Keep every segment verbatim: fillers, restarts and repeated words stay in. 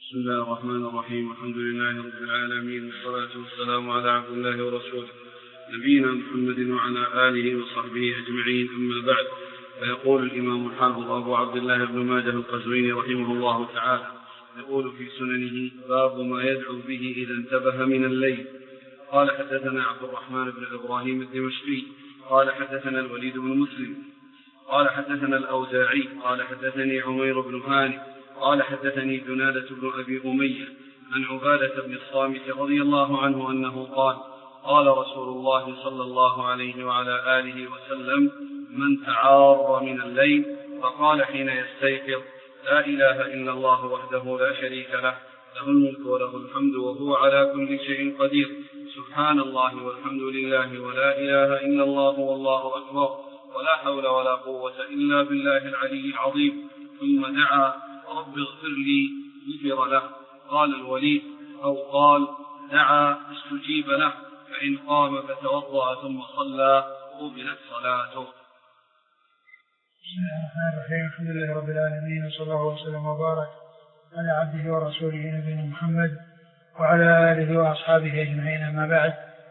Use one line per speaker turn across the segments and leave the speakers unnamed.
بسم الله الرحمن الرحيم. الحمد لله رب العالمين، والصلاة والسلام على عبد الله ورسوله نبينا محمد وعلى آله وصحبه أجمعين، أما بعد. فيقول الإمام الحافظ أبو عبد الله بن ماجه القزويني رحمه الله تعالى، يقول في سننه: باب ما يدعو به إذا انتبه من الليل. قال حدثنا عبد الرحمن بن إبراهيم الدمشقي قال حدثنا الوليد بن مسلم قال حدثنا الأوزاعي قال حدثني عمير بن هاني قال حدثني جنادة بن أبي أمية عن عبادة بن الصامت رضي الله عنه أنه قال: قال رسول الله صلى الله عليه وعلى آله وسلم: من تعار من الليل فقال حين يستيقظ: لا إله إلا الله وحده لا شريك له، له الملك وله الحمد وهو على كل شيء قدير، سبحان الله والحمد لله ولا إله إلا الله والله أكبر، ولا حول ولا قوة إلا بالله العلي العظيم، ثم دعا: رب اغفر لي، غفر له. قال الوليد: أو قال: دعا استجيب له، فإن قام فتوضأ ثم صلى قبلت صلاته.
بسم الله الرحمن الرحيم. الحمد لله رب العالمين، وصلى الله وسلم وبارك على عبده ورسوله نبينا محمد وعلى آله وأصحابه أجمعين، أما بعد.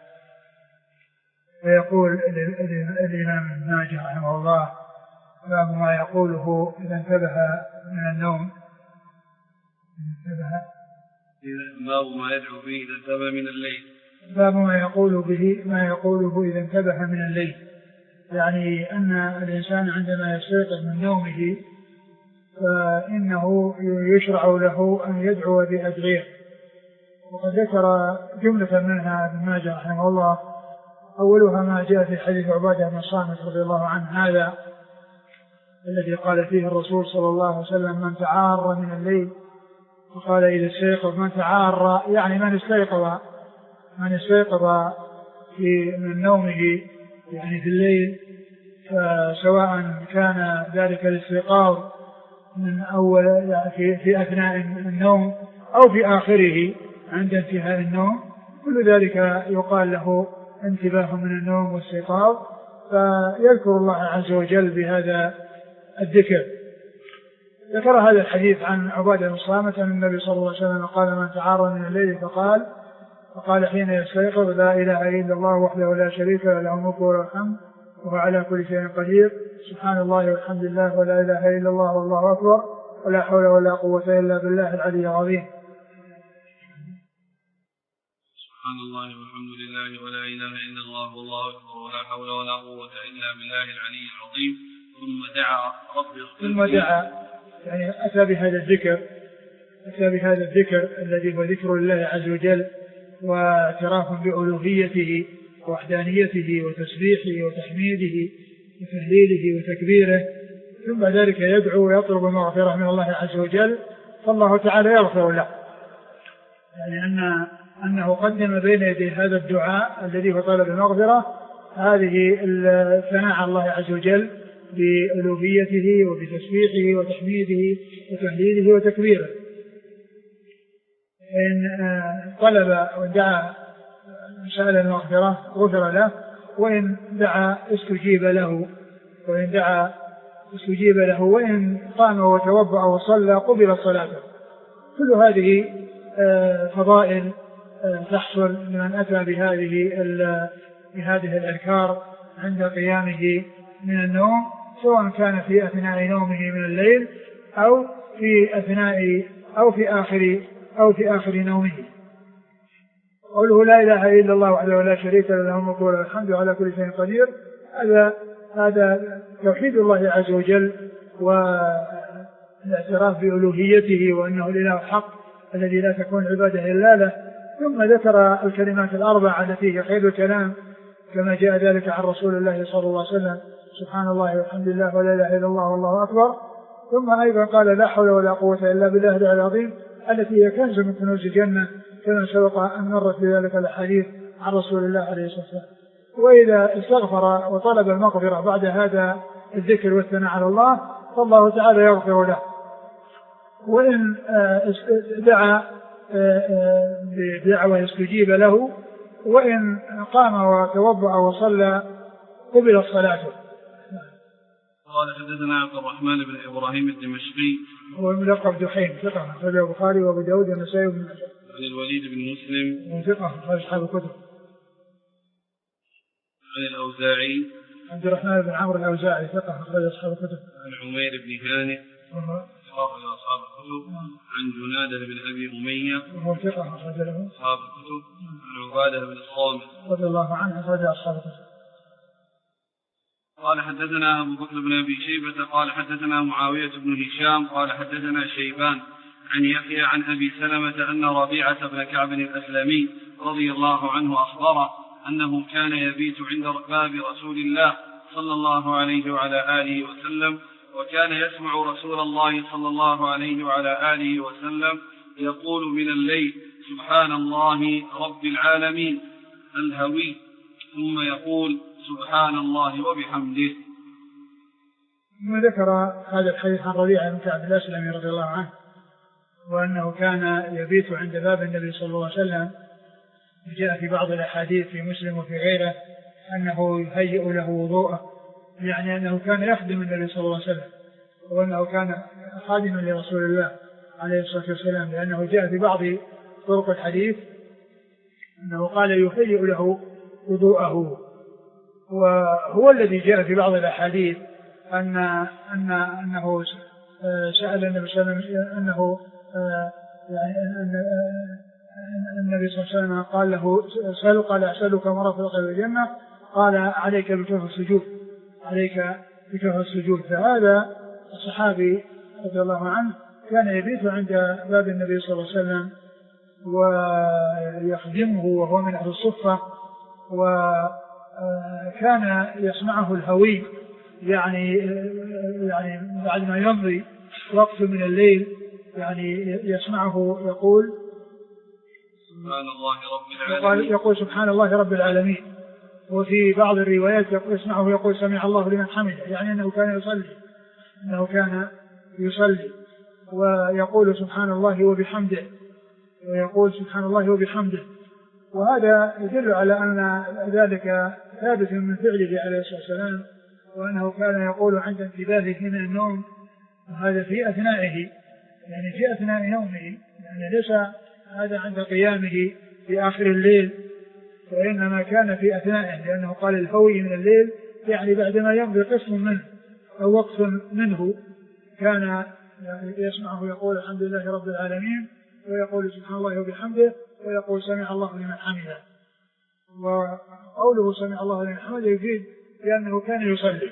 فيقول الإمام ابن ماجه رحمه الله: باب ما يقوله إذا انتبه من النوم.
باب ما يدعو به إذا انتبه من الليل.
باب ما يقول به ما يقوله إذا انتبه من الليل، يعني أن الإنسان عندما يستيقظ من نومه فإنه يشرع له أن يدعو بأدعية، وقد ذكر جملة منها ابن ماجه رحمه الله. أولها ما جاء في حديث عبادة بن الصامت رضي الله عنه هذا الذي قال فيه الرسول صلى الله عليه وسلم: من تعار من الليل، وقال إذا استيقظ. من تعار يعني من استيقظ من استيقظ في من نومه يعني في الليل، فسواء كان ذلك الاستيقاظ من أول يعني في, في أثناء النوم أو في آخره عند انتهاء النوم، كل ذلك يقال له انتباه من النوم واستيقاظ، فيذكر الله عز وجل بهذا الذكر. ذكر هذا الحديث عن عبادة بن الصامت أن النبي صلى الله عليه وسلم قال: من تعار من الليل فقال فقال حين يستيقظ: لا إله إلا الله وحده لا شريك له، له الملك وله الحمد وهو على كل شيء قدير، سبحان الله والحمد لله ولا إله إلا الله والله أكبر، ولا حول ولا قوة إلا بالله العلي العظيم.
سبحان الله والحمد لله ولا إله إلا الله والله أكبر، ولا حول ولا قوة إلا بالله العلي العظيم، ثم دعا: رب اغفر لي.
ثم دعا يعني أتى بهذا الذكر أتى بهذا الذكر الذي هو ذكر الله عز وجل، واعتراف بألوهيته ووحدانيته وتسبيحه وتحميده وتهليله وتكبيره، ثم ذلك يدعو ويطلب المغفرة من الله عز وجل، فالله تعالى يغفر له. يعني أن أنه قدم بين يدي هذا الدعاء الذي هو طلب المغفرة هذه الثناء على الله عز وجل بألوهيته وبتسبيحه وتحميده وتهليله وتكبيره. إن طلب ودعا سأل المغفرة غفر له، وإن دعا استجيب له وإن دعا استجيب له وإن قام وتوضأ وصلى قبل صلاته. كل هذه فضائل تحصل لمن أتى بهذه بهذه الأذكار عند قيامه من النوم، سواء كان في أثناء نومه من الليل أو في أثناء أو في آخر أو في آخر نومه. قوله لا إله إلا الله وحده لا شريك له، له الملك وله الحمد على كل شيء قدير، هذا هذا توحيد الله عز وجل والاعتراف بألوهيته وأنه الإله الحق الذي لا تكون عبادة إلا له. ثم ذكر الكلمات الأربع التي هي خير الكلام كما جاء ذلك عن رسول الله صلى الله عليه وسلم: سبحان الله والحمد لله ولا إله إلا الله والله أكبر. ثم أيضا قال: لا حول ولا قوة إلا بالله العظيم، التي هي كنز من كنوز الجنة كما سبق أن مرت بذلك الحديث عن رسول الله عليه الصلاة والسلام. وإذا استغفر وطلب المغفرة بعد هذا الذكر والثناء على الله فالله تعالى يغفر له. وإن دعا بدعوة يستجيب له، وإن قام وتوضأ وصلى قبل صلاته.
قال حدثنا عبد الرحمن بن إبراهيم الدمشقي
هو الملقب دحين ثقة أخرجه البخاري وأبو داود والنسائي وابن ماجه.
عن الوليد بن مسلم
ثقة أخرج أصحاب الكتب.
عن الأوزاعي
عبد الرحمن بن عمرو الأوزاعي ثقة أخرج أصحاب الكتب.
عن عمير بن هانئ أخرج أصحاب الكتب. عن جنادة بن أبي أمية
وهو ثقة أخرج له
أصحاب الكتب. عن عبادة بن الصامت
رضي الله عنه أخرج أصحاب الكتب.
قال حدثنا أبو بكر بن أبي شيبة قال حدثنا معاوية بن هشام قال حدثنا شيبان عن يحيى عن أبي سلمة أن ربيعة بن كعب الأسلمي رضي الله عنه أخبره أنه كان يبيت عند باب رسول الله صلى الله عليه وعلى آله وسلم وكان يسمع رسول الله صلى الله عليه وعلى آله وسلم يقول من الليل سبحان الله رب العالمين الهوي ثم يقول سبحان الله وبحمده.
ثم ذكر هذا الحديث عن ربيعة بن كعب الأسلمي رضي الله عنه وأنه كان يبيت عند باب النبي صلى الله عليه وسلم. جاء في بعض الأحاديث في مسلم وفي غيره أنه يهيئ له وضوءه، يعني أنه كان يخدم النبي صلى الله عليه وسلم وأنه كان خادما لرسول الله عليه الصلاة والسلام، لأنه جاء في بعض طرق الحديث أنه قال يهيئ له وضوءه. وهو الذي جاء في بعض الأحاديث أن أن أنه سأل النبي صلى الله عليه وسلم أنه يعني أن النبي صلى الله عليه وسلم قال له سأل قال أسألك مرافق الجنة قال عليك بكثرة السجود عليك بكثرة السجود. فهذا الصحابي رضي الله عنه كان يبيت عند باب النبي صلى الله عليه وسلم ويخدمه وهو من أهل الصفة، وكان يسمعه الهوي يعني يعني بعد ما يمضي وقت من الليل يعني يسمعه يقول
سبحان الله رب العالمين
يقول سبحان الله رب العالمين. وفي بعض الروايات يسمعه يقول سمع الله لمن حمده، يعني أنه كان يصلي أنه كان يصلي ويقول سبحان الله وبحمده ويقول سبحان الله وبحمده. وهذا يدل على أن ذلك ثابت من فعله عليه الصلاة والسلام، وأنه كان يقول عند انتباهه من النوم، وهذا في أثنائه يعني في أثناء نومه، يعني ليس هذا عند قيامه في آخر الليل، وإنما كان في أثنائه، لأنه قال الهوي من الليل يعني بعدما يمضي قسم منه أو وقت منه كان يسمعه يقول الحمد لله رب العالمين ويقول سبحان الله وبحمده ويقول سمع الله لمن حمده. وقوله سمع الله لمن حمده يفيد لأنه كان يصلي.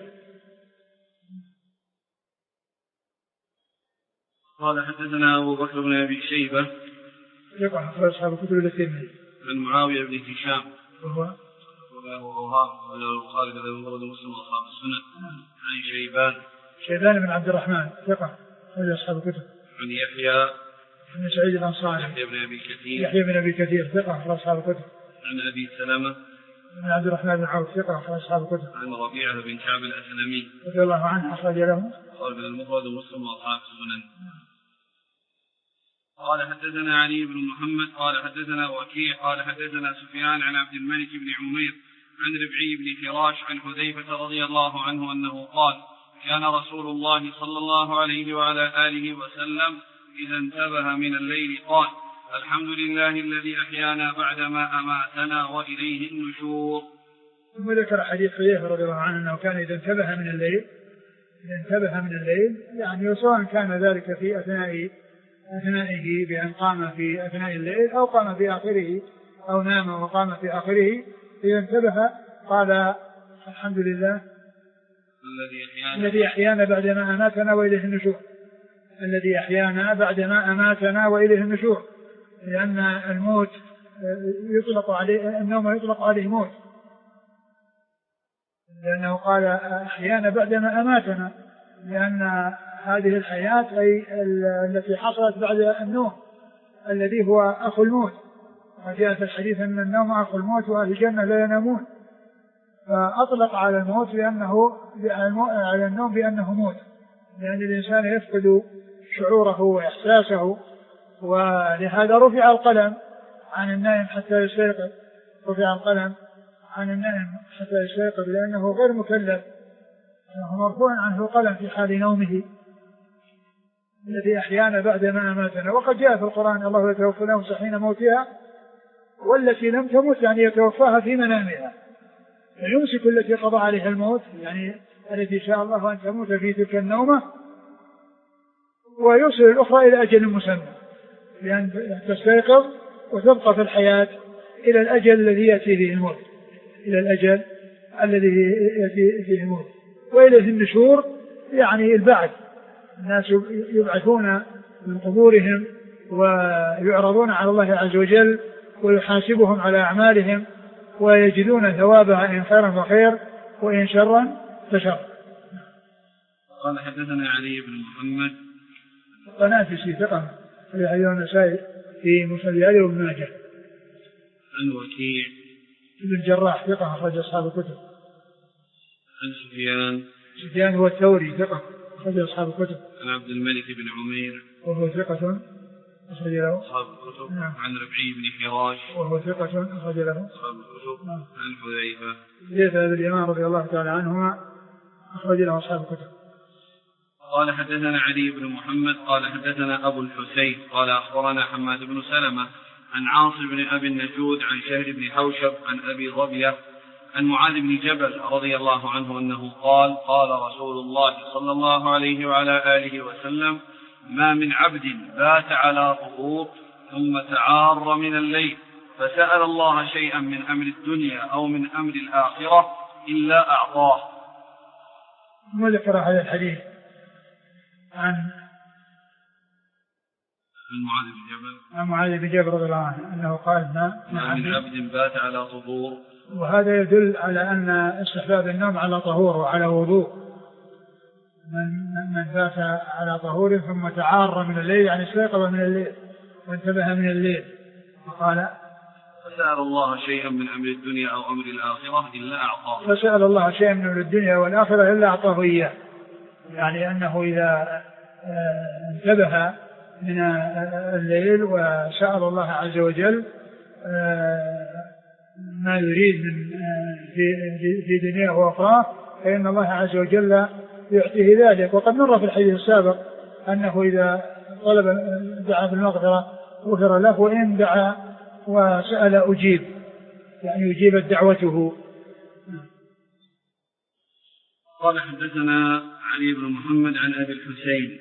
قال حدثنا أبو بكر بن أبي شيبة
يقع أخرج أصحاب الكتب الترمذي
عن معاوية بن هشام
وهو
وله أوهام وله البخاري وله مسلم وأصحاب السنة. عن شيبان
شيبان بن عبد الرحمن ثقة أخرج أصحاب الكتب.
عن يحيى
بن سعيد الأنصاري
يحيى بن أبي كثير
يحيى بن أبي كثير ثقة أخرج أصحاب الكتب.
عن أبي سلمة
بن عبد الرحمن بن عوف ثقة أخرج أصحاب الكتب.
عن ربيعة بن كعب الأسلمي
رضي الله عنه أخرج له
قال من المفرد ومسلم وأصحاب السنن. قال حدثنا علي بن محمد قال حدثنا وكيع قال حدثنا سفيان عن عبد الملك بن عمير عن ربعي بن فراش عن حذيفة رضي الله عنه أنه قال كان رسول الله صلى الله عليه وعلى آله وسلم إذا انتبه من الليل قال الحمد لله الذي أحيانا بعدما أماتنا وإليه النشور.
ثم ذكر حديث حذيفة رضي الله عنه أنه كان إذا انتبه من الليل إذا انتبه من الليل يعني سواء كان ذلك في أثناء أثنائه بأن قام في أثناء الليل أو قام في آخره أو نام وقام في آخره، إذا انتبه قال الحمد لله الذي أحيانا بعدما أماتنا وإليه النشور الذي أحيانا بعدما أماتنا وإليه النشور، لأن الموت يطلق عليه النوم يطلق عليه موت، لأنه قال أحيانا بعدما أماتنا، لأن هذه الحياة أي التي حصلت بعد النوم الذي هو أخو الموت، وجاء في الحديث أن النوم أخو الموت وأهل الجنة لا ينامون، فأطلق على الموت لأنه على النوم بأنه موت، لأن الإنسان يفقد شعوره وإحساسه، ولهذا رفع القلم عن النائم حتى يستيقظ رفع القلم عن النائم حتى يستيقظ لأنه غير مكلف مرفوع عنه القلم في حال نومه الذي أحيانا بعد ما أماتنا. وقد جاء في القرآن الله يتوفى الأنفس حين موتها والتي لم تمت يعني يتوفاها في منامها، فيمسك التي قضى عليها الموت يعني التي شاء الله أن تموت في تلك النومة، ويرسل الأخرى إلى أجل مسمى لأن تستيقظ وتبقى في الحياة إلى الأجل الذي يأتي به الموت، إلى الأجل الذي يأتي به الموت. وإليه النشور يعني البعث، الناس يبعثون من قبورهم ويعرضون على الله عز وجل ويحاسبهم على أعمالهم ويجدون ثوابها إن خيرا فخير وإن شرا فشر.
قال حدثنا علي بن محمد
القنافسي ثقة في حديث النسائي في مسند علي وابن ماجه.
عن وكيع
ابن الجراح ثقة أخرج أصحاب الكتب.
عن سفيان
سفيان هو الثوري ثقة أخرج أصحاب الكتب.
عن عبد الملك بن عمير
وهو ثقة أخرج له
أصحاب الكتب.
نعم.
عن ربعي بن حراش
وهو ثقة أخرج له
أصحاب الكتب.
نعم.
عن حذيفة
حذيفة بن اليمان رضي الله تعالى عنهما أخرج له أصحاب الكتب.
قال حدثنا علي بن محمد قال حدثنا أبو الحسين قال أخبرنا حماد بن سلمة عن عاصم بن أبي النجود عن شهر بن حوشب عن أبي ظبية عن معاذ بن جبل رضي الله عنه أنه قال قال رسول الله صلى الله عليه وعلى آله وسلم: ما من عبد بات على طهور ثم تعار من الليل فسأل الله شيئا من أمر الدنيا أو من أمر الآخرة إلا أعطاه.
ثم ذكر هذا الحديث عن
معاذ بن جبل
عن معاذ بن جبل رضي الله عنه أنه قال:
ما من عبد بات على طهور.
وهذا يدل على أن استحباب النوم على طهور وعلى وضوء. من من بات على طهور ثم تعار من الليل يعني استيقظ من الليل وانتبه من الليل فقال:
فسأل الله شيئا من أمر الدنيا أو أمر الآخرة إلا أعطاه.
فسأل الله شيئا من أمر الدنيا والآخرة إلا أعطاه إياه، يعني أنه إذا انتبه من الليل وسأل الله عز وجل ما يريد من في دنياه وأخراه فإن الله عز وجل يعطيه ذلك. وقد مر في الحديث السابق أنه إذا طلب دعا بالمغفرة غفر له وإن دعا وسأل أجيب، يعني يجيب دعوته.
قال حدثنا علي بن محمد عن أبي الحسين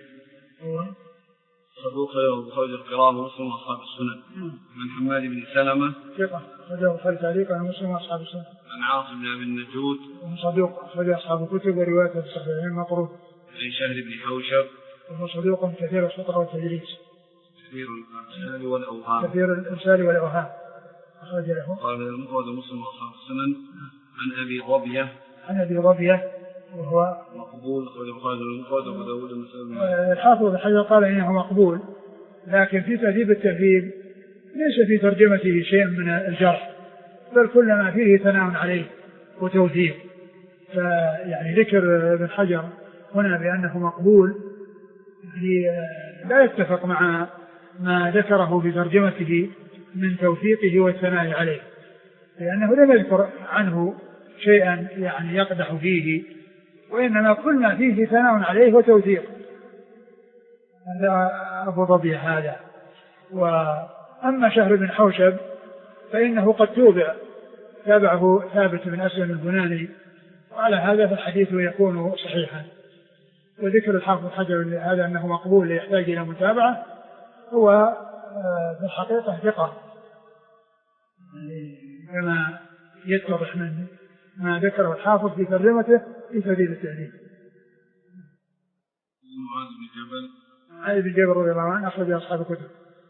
صدوق وخرج القراءة ومسلم وأصحاب السنن. عن حماد بن سلمة
ثقة أخرجه البخاري تعليقا ومسلم وأصحاب السنن.
عن عاصم بن أبي النجود
صدوق أخرج أصحاب الكتب وروايته في الصحيحين مقروء.
عن شهر بن حوشب
وهو صدوق كثير الخطأ والتدليس
كثير الإرسال والأوهام
كثير الإرسال والأوهام أخرج له.
قال المفرد مسلم وأصحاب السنن. عن أبي ظبية
عن أبي ظبية وهو
مقبول أخرج البخاري المفرد وأبو داود المسلم.
الحافظ بن حجر قال إنه مقبول، لكن في تهذيب التهذيب ليس في ترجمته شيء من الجرح، بل كل ما فيه ثناء عليه وتوثيق. فيعني ذكر ابن حجر هنا بأنه مقبول يعني لا يتفق مع ما ذكره في ترجمته من توثيقه والثناء عليه، لأنه لم يذكر عنه شيئا يعني يقدح فيه، وإنما كل ما فيه ثناء عليه وتوثيق. هذا أبو ظبي هذا. وأما شهر بن حوشب فإنه قد توبع، تابعه ثابت بن أسلم البناني، وعلى هذا فالحديث يكون صحيحا. وذكر الحافظ الحجر هذا أنه مقبول يحتاج إلى متابعة، هو في الحقيقة ثقة كما يتضح من ما ذكره الحافظ في ترجمته في تهذيب التهذيب.
معاذ بن جبل
علي بن جبل رضي الله عنه أخرج أصحاب الكتب.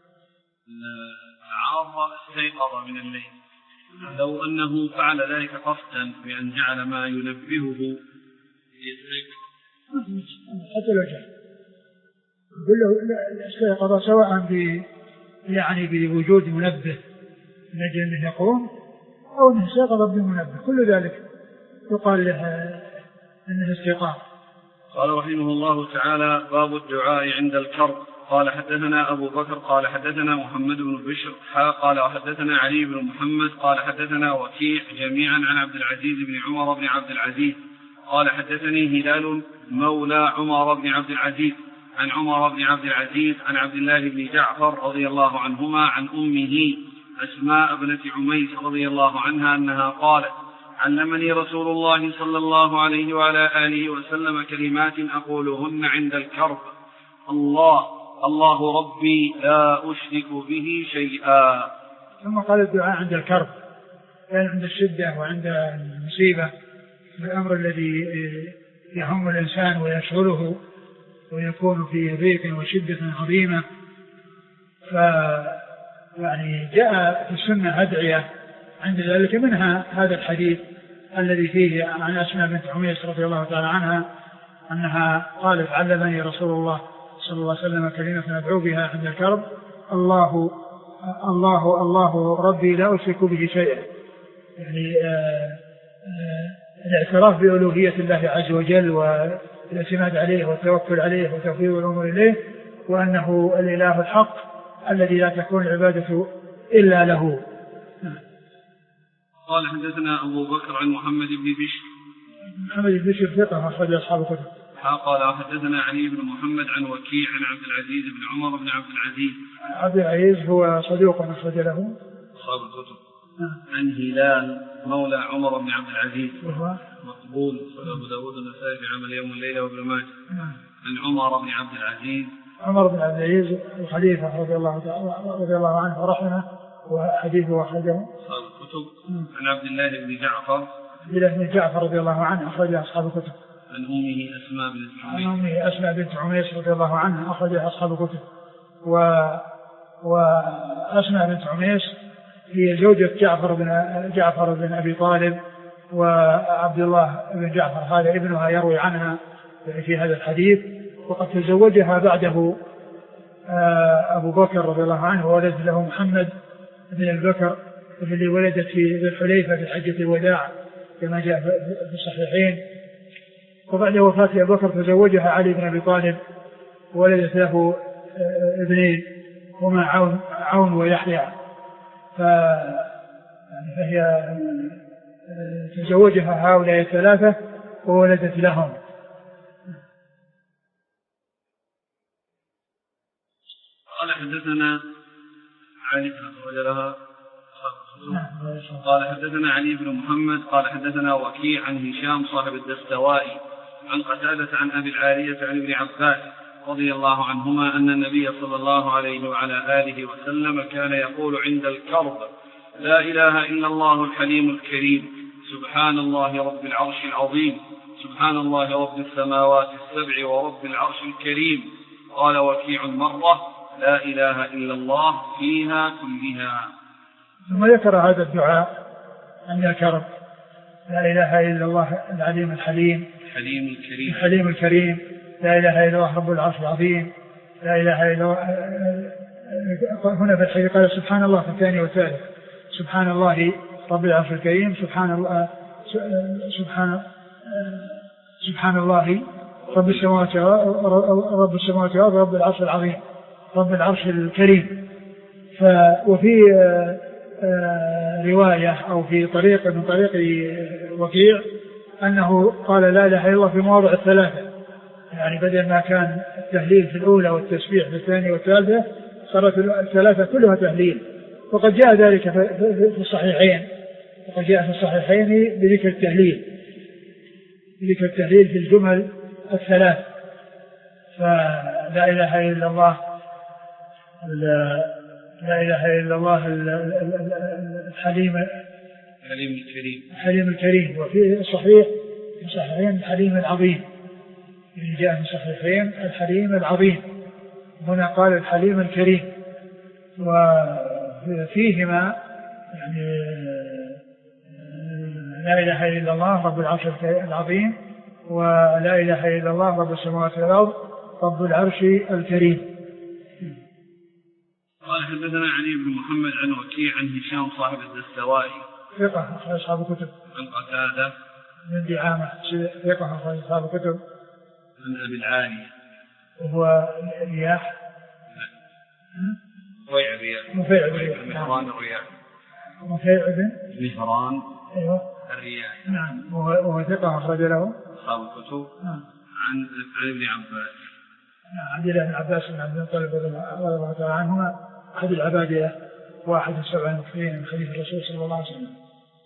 تعار استيقظ من الليل، لو أنه فعل ذلك قصدا بأن جعل ما ينبهه يستيقظ
حتى لو جاء يقول له استيقظ سواء ب يعني بوجود منبه من أجل أنه يقوم أو أنه استيقظ بمنبه، كل ذلك يقال له أنه استيقاظ.
قال رحمه الله تعالى: باب الدعاء عند الكرب. قال حدثنا أبو بكر قال حدثنا محمد بن بشر قال وحدثنا علي بن محمد قال حدثنا وكيع جميعا عن عبد العزيز بن عمر بن عبد العزيز قال حدثني هلال مولى عمر بن عبد العزيز عن عمر بن عبد العزيز عن عبد الله بن جعفر رضي الله عنهما عن أمه أسماء بنت عميس رضي الله عنها أنها قالت علمني رسول الله صلى الله عليه وعلى آله وسلم كلمات أقولهن عند الكرب: الله الله ربي لا أشرك به شيئا.
ثم قال الدعاء عند الكرب، يعني عند الشدة وعند المصيبة، الأمر الذي يهم الإنسان ويشغله ويكون في ضيق وشدة عظيمة. ف يعني جاء في السنة أدعية عند ذلك، منها هذا الحديث الذي فيه عن أسماء بنت عميس رضي الله تعالى عنها أنها قالت علمني رسول الله صلى الله عليه وسلم كلمة أدعو بها عند الكرب: الله الله الله ربي لا أشرك به شيئا. يعني آآ آآ الاعتراف بألوهية الله عز وجل والاعتماد عليه والتوكل عليه وتفويض الأمور إليه، وأنه الإله الحق الذي لا تكون العبادة إلا له.
قال حدثنا أبو بكر عن محمد بن بشر.
محمد بن بشر ثقة أخرج أصحاب الكتب.
قال حدثنا علي بن محمد عن وكيع عن عبد العزيز بن عمر بن عبد العزيز.
عبد العزيز هو صدوق أخرج له
أصحاب الكتب. عن هلال مولى عمر بن عبد العزيز
وهو
مقبول أبو داود النسائي في عمل يوم الليلة وابن ماجه. عن عمر بن عبد العزيز
عمر بن عبد العزيز الخليفة رضي الله رضي الله عنه ورحمه، وحديثه أخرجه
أصحاب الكتب. عن عبد الله بن جعفر
عبد الله بن جعفر رضي الله عنه أخرج أصحاب الكتب.
عن أمه أسماء بنت عميس
عن أمه أسماء بنت عميس رضي الله عنها أخرج أصحاب الكتب. و وأسماء بنت عميس هي زوجة جعفر بن جعفر بن أبي طالب، وعبد الله بن جعفر هذا ابنها يروي عنها في هذا الحديث، وقد تزوجها بعده أبو بكر رضي الله عنه، وولد له محمد بن البكر الذي ولدت في ذي الحليفة في حجة الوداع كما جاء في الصحيحين. وبعد وفاة أبو بكر تزوجها علي بن أبي طالب، وولدت له ابنين هما عون, عون ويحيى. فهي تزوجها هؤلاء الثلاثة وولدت لهم.
قال حدثنا علي رجلها قال حدثنا علي بن محمد قال حدثنا وكيع عن هشام صاحب الدستوائي عن قتادة عن أبي العالية عن ابن عباس رضي الله عنهما أن النبي صلى الله عليه وعلى آله وسلم كان يقول عند الكرب: لا إله إلا الله الحليم الكريم، سبحان الله رب العرش العظيم، سبحان الله رب السماوات السبع ورب العرش الكريم. قال وكيع مرة: لا إله إلا الله فيها كلها.
ثم ذكر هذا الدعاء عند الكرب: لا إله إلا الله العليم الحليم
الحليم الكريم
الحليم الكريم، لا إله إلا الله رب العرش العظيم، لا إله إلا الله. هنا في الحديث قال سبحان الله في الثاني والثالث: سبحان الله رب العرش الكريم، سبحان الله سبحان سبحان الله رب السماوات رب السماوات ورب العرش العظيم رب العرش الكريم. ف وفي رواية أو في طريق من طريق وكيع أنه قال لا إله إلا الله في مواضع الثلاثة، يعني بدل ما كان التهليل في الأولى والتسبيح في الثانية والثالثة صارت الثلاثة كلها تهليل. وقد جاء ذلك في الصحيحين وقد جاء في الصحيحين بذكر التهليل بذكر التهليل في الجمل الثلاث. فلا إله إلا الله لا إله إلا الله الحليم
الحليم الكريم
الحليم الكريم. وفي الصحيح في الصحيحين الحليم العظيم، يعني جاء في الصحيحين الحليم العظيم، هنا قال الحليم الكريم. وفيهما يعني لا إله إلا الله رب العرش العظيم، ولا إله إلا الله رب السماوات والأرض رب العرش الكريم.
قال حدثنا علي بن محمد عن وكيع عن هشام صاحب الدستوائي
ثقة أخرج أصحاب الكتب.
عن قتادة
من دعامة ثقة أخرج أصحاب الكتب.
عن أبي العالية
وهو رياح
رفيع الرياح
مفيع الرياح
مهران الرياح
مفيع بن
مهران
أيوه
الرياء.
نعم وهو ثقة أخرج له
أصحاب الكتب. نعم. عن عن ابن عباس.
نعم عبد الله بن عباس بن عبد المطلب رضي الله تعالى عنهما أحد العبادلة واحد السبع المكثرين من خليفة الرسول صلى الله عليه وسلم.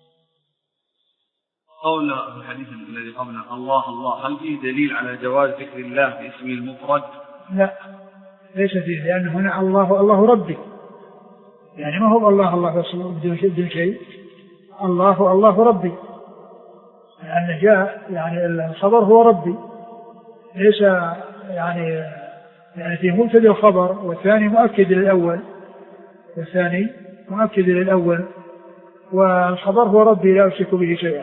قول في الحديث الذي قبله الله الله، هل فيه دليل على جواز ذكر الله باسمه المفرد؟
لا ليس فيه، لأن هنا الله الله ربي، يعني ما هو الله الله بس بدون شيء، الله الله ربي، لأن جاء يعني الخبر هو ربي، ليس يعني يعني في مبتدأ الخبر والثاني مؤكد للأول والثاني مؤكد للأول، والخبر هو ربي لا أشرك به شيئا.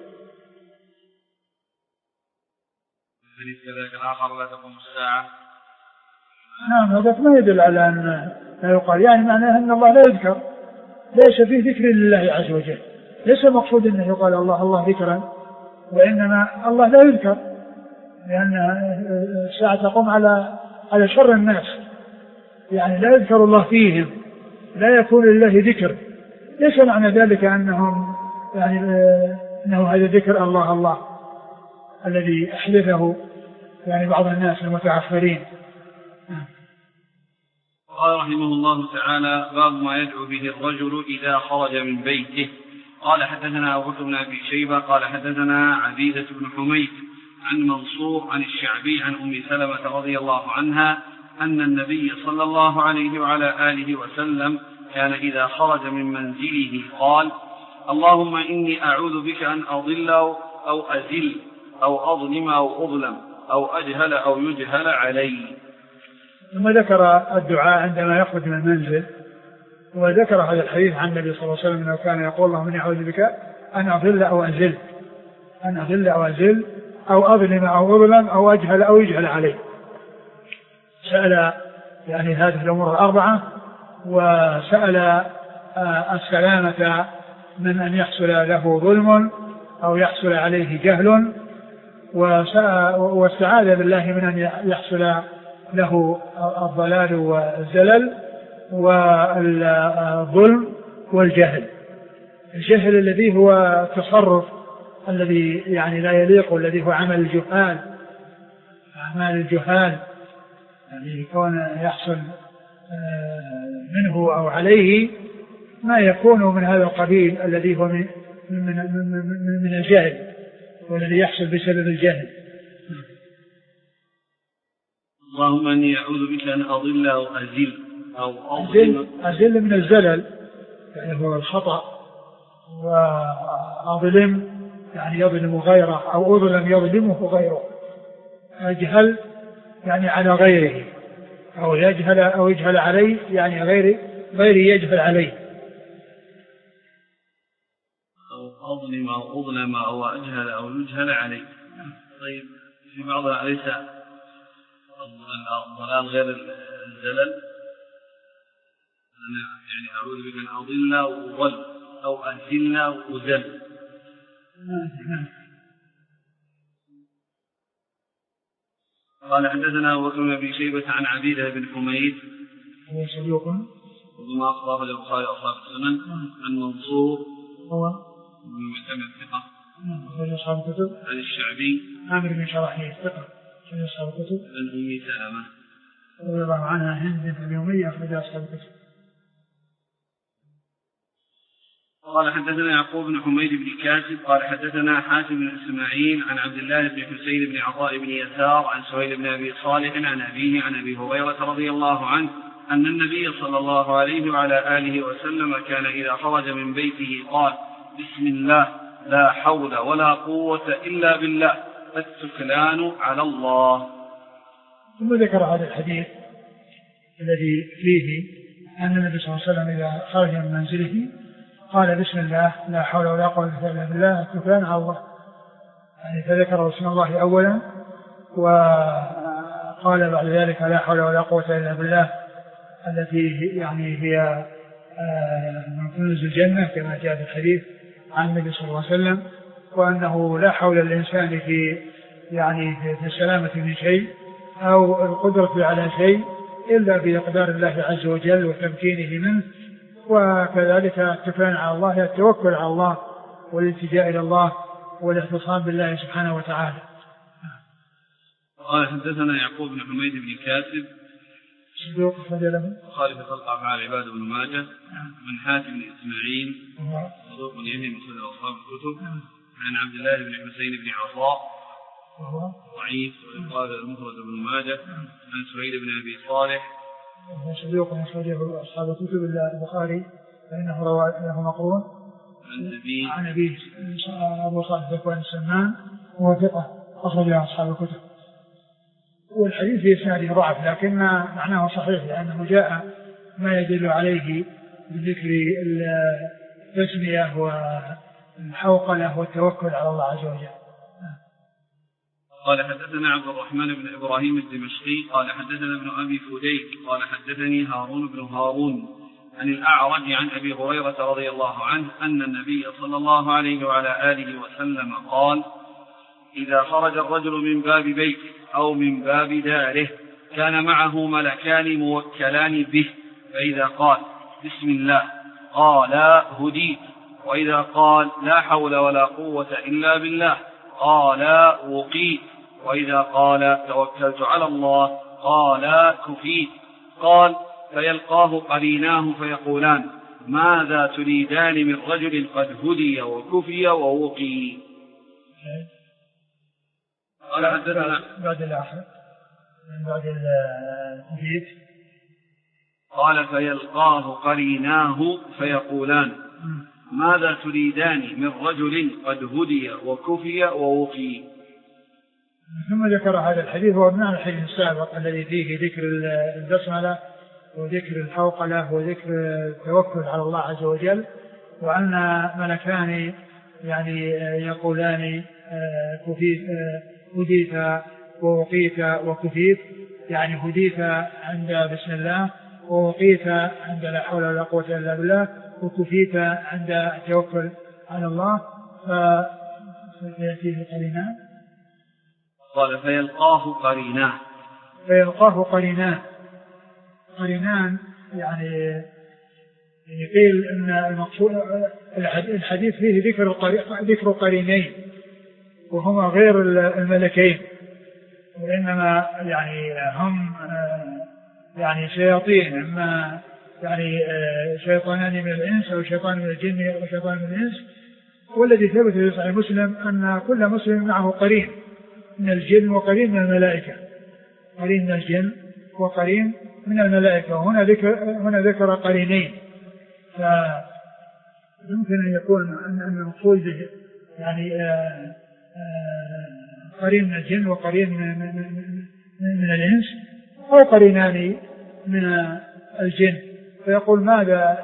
كذلك الآخر لا تقوم الساعة.
نعم هذا ما يدل على أن لا يقال، يعني معناه أن الله لا يذكر، ليس فيه ذكر لله عز وجل، ليس مقصود أنه يقال الله الله ذكرا، وإنما الله لا يذكر، لأن الساعة تقوم على على شر الناس، يعني لا يذكر الله فيهم، لا يكون لله ذكر، ليس معنى ذلك أنهم يعني أنه هذا ذكر الله الله الذي أحدثه يعني بعض الناس المتعفرين.
قال رحمه الله تعالى: باب ما يدعو به الرجل إذا خرج من بيته. قال حدثنا أبو بكر بن أبي شيبة قال حدثنا عبيدة بن حميد عن منصور عن الشعبي عن أم سلمة رضي الله عنها أن النبي صلى الله عليه وعلى آله وسلم كان إذا خرج من منزله قال: اللهم إني أعوذ بك أن أضل أو أزل أو أظلم أو أظلم أو أجهل أو يجهل علي.
ثم ذكر الدعاء عندما يخرج من المنزل، وذكر هذا الحديث عن النبي صلى الله عليه وسلم أنه كان يقول: اللهم إني أعوذ بك أن أضل أو أزل أن أضل أو أزل أو أظلم أو أظلم أو أجهل أو يجهل علي. سأل يعني هذه الأمور الأربعة، وسأل السلامة من أن يحصل له ظلم أو يحصل عليه جهل، واستعاذ بالله من أن يحصل له الضلال والزلل والظلم والجهل. الجهل الذي هو التصرف الذي يعني لا يليق، الذي هو عمل الجهال، أعمال الجهال، يعني يكون يحصل منه أو عليه ما يكون من هذا القبيل الذي هو من, من, من, من الجهل، والذي يحصل بسبب الجهل.
اللهم إني أعوذ بك أن أضل أو أزل أو أظلم.
أزل من الزلل يعني هو الخطأ، وأظلم يعني يظلم غيره، أو أظلم يظلمه غيره. أجهل يعني على غيره، أو يجهل أو يجهل عليه يعني غيري غيري يجهل عليه.
أو أظلم أو أظلم أو أجهل أو يجهل عليه. طيب في بعضها ليس الضلال غير الزلل، أنا يعني أعوذ بك أن أضل أو أضل أو أزل أو أزل. قال حدثنا أبو بكر بن أبي شيبة عن عبيدة بن حميد
هو صدوق
وما أخرجه البخاري وأصحاب السنن عن منصور
هو
بن معتمد ثقة
أخرج أصحاب الكتب
عن الشعبي
عامر بن شراحيل ثقة أخرج أصحاب الكتب
عن أم سلمة
رضي الله عنها هند بنت أبي أمية أخرج أصحاب الكتب.
قال حدثنا يعقوب بن حميد بن كاسب قال حدثنا حاتم بن إسماعيل عن عبد الله بن حسين بن عطاء بن يسار عن سهيل بن أبي صالح عن أبيه عن أبي هريرة رضي الله عنه أن النبي صلى الله عليه وعلى آله وسلم كان إذا خرج من بيته قال: بسم الله لا حول ولا قوة إلا بالله التكلان على الله.
ثم ذكر هذا الحديث الذي فيه أن النبي صلى الله عليه وسلم إذا خرج من منزله قال: بسم الله لا حول ولا قوة إلا بالله التكلان على الله، يعني فذكر اسم الله أولا، وقال بعد ذلك لا حول ولا قوة إلا بالله التي يعني هي من كنوز الجنة كما جاء في الحديث عن النبي صلى الله عليه وسلم، وأنه لا حول للإنسان في يعني في السلامة من شيء أو القدرة على شيء إلا بإقدار الله عز وجل وتمكينه منه، وكذلك التكلان على الله التوكل على الله والالتجاء إلى الله والاعتصام بالله سبحانه وتعالى.
قال حدثنا يعقوب بن حميد بن كاتب
صدوق أخرج له
خالف خلق أفعال العباد بن ماجه من حاتم بن إسماعيل صدوق يهم صدر أصحاب الكتب عن عبد الله بن حسين بن عطاء ضعيف وقال المفرد بن ماجه عن سعيد بن أبي صالح
صدوق أخرجه أصحاب الكتب إلا البخاري فإنه روى له مقرون عن أبيه أبو صالح ذكوان السمان وهو ثقة أخرجه أصحاب الكتب. والحديث في إسناده ضعف لكن معناه صحيح لأنه جاء ما يدل عليه بذكر التسمية والحوقلة والتوكل على الله عز وجل.
قال حدثنا عبد الرحمن بن إبراهيم الدمشقي قال حدثنا ابن أبي فديك قال حدثني هارون بن هارون عن الأعرج عن أبي هريرة رضي الله عنه أن النبي صلى الله عليه وعلى آله وسلم قال إذا خرج الرجل من باب بيته أو من باب داره كان معه ملكان موكلان به فإذا قال بسم الله قال هديت وإذا قال لا حول ولا قوة إلا بالله قال وقيت وإذا قال توكلت على الله قال كفيت. قال فيلقاه قريناه فيقولان ماذا تريدان من رجل قد هدي وكفي ووقي.
قال حدثنا بعد الآخر بعد الكفيت
قال فيلقاه قريناه فيقولان ماذا تريدان من رجل قد هدي وكفي ووقي.
ثم ذكر هذا الحديث ومعنى الحديث السابق الذي فيه ذكر البسملة وذكر الحوقلة وذكر التوكل على الله عز وجل وأن ملكان يعني يقولان كفيت هديت ووقيت وكفيت يعني هديت عند بسم الله ووقيت عند لا حول ولا قوة إلا بالله وكفيت عند التوكل على الله. فيأتيه قرينان
قال فيلقاه قرينان
فيلقاه قرينان قرينان يعني قيل ان المقصود الحديث فيه ذكر ذكر قرينين وهما غير الملكين وإنما يعني هم يعني شياطين اما يعني شيطانان من الإنس أو شيطان من الجن أو شيطان من الإنس. والذي ثبت في صحيح مسلم أن كل مسلم معه قرين من الجن وقرين من الملائكة قرين من الجن وقرين من الملائكة وهنا ذكر هنا ذكر قرينين فيمكن أن يكون أن المقصود به يعني آآ آآ قرين من الجن وقرين من, من, من, من الإنس أو قرينان من الجن فيقول ماذا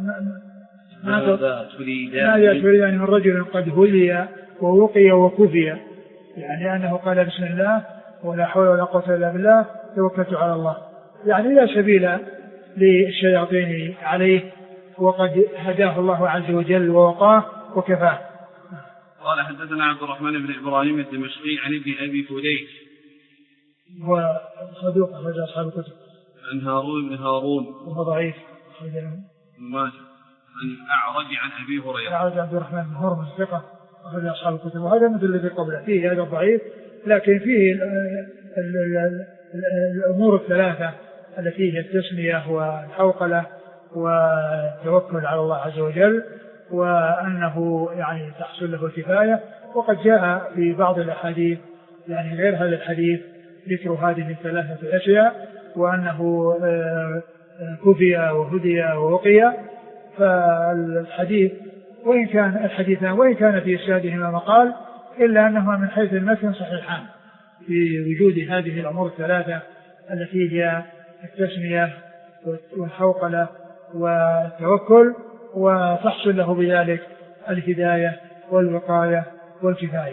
ماذا تريدان
يعني من رجل قد هدي ووقي وكفي يعني أنه قال بسم الله ولا حول ولا قوة إلا بالله توكلت على الله يعني لا سبيل للشياطين عليه وقد هداه الله عز وجل ووقاه وكفاه.
قال حدثنا عبد الرحمن بن إبراهيم الدمشقي عن ابن أبي فديك
هو صدوق أخرج أصحاب الكتب
عن هارون بن هارون
وهو ضعيف
ماجه عن أعرج عن أبي هريرة
أعرج عبد الرحمن بن هرمز ثقة أخرج أصحاب الكتب وهذا مثل الذي قبله فيه هذا ضعيف لكن فيه ال ال ال ال الأمور الثلاثة التي هي التسمية والحوقلة والتوكل على الله عز وجل وأنه يعني تحصل له الكفاية. وقد جاء في بعض الأحاديث يعني غير هذا الحديث ذكر هذه الثلاثة أشياء وأنه كفي وهدي ووقي. فالحديث وإن كان الحديثان وإن كان في إسنادهما مقال إلا أنهما من حيث المتن صحيحان في وجود هذه الأمور الثلاثة التي هي التسمية والحوقلة والتوكل وتحصل له بذلك الهداية والوقاية والكفاية.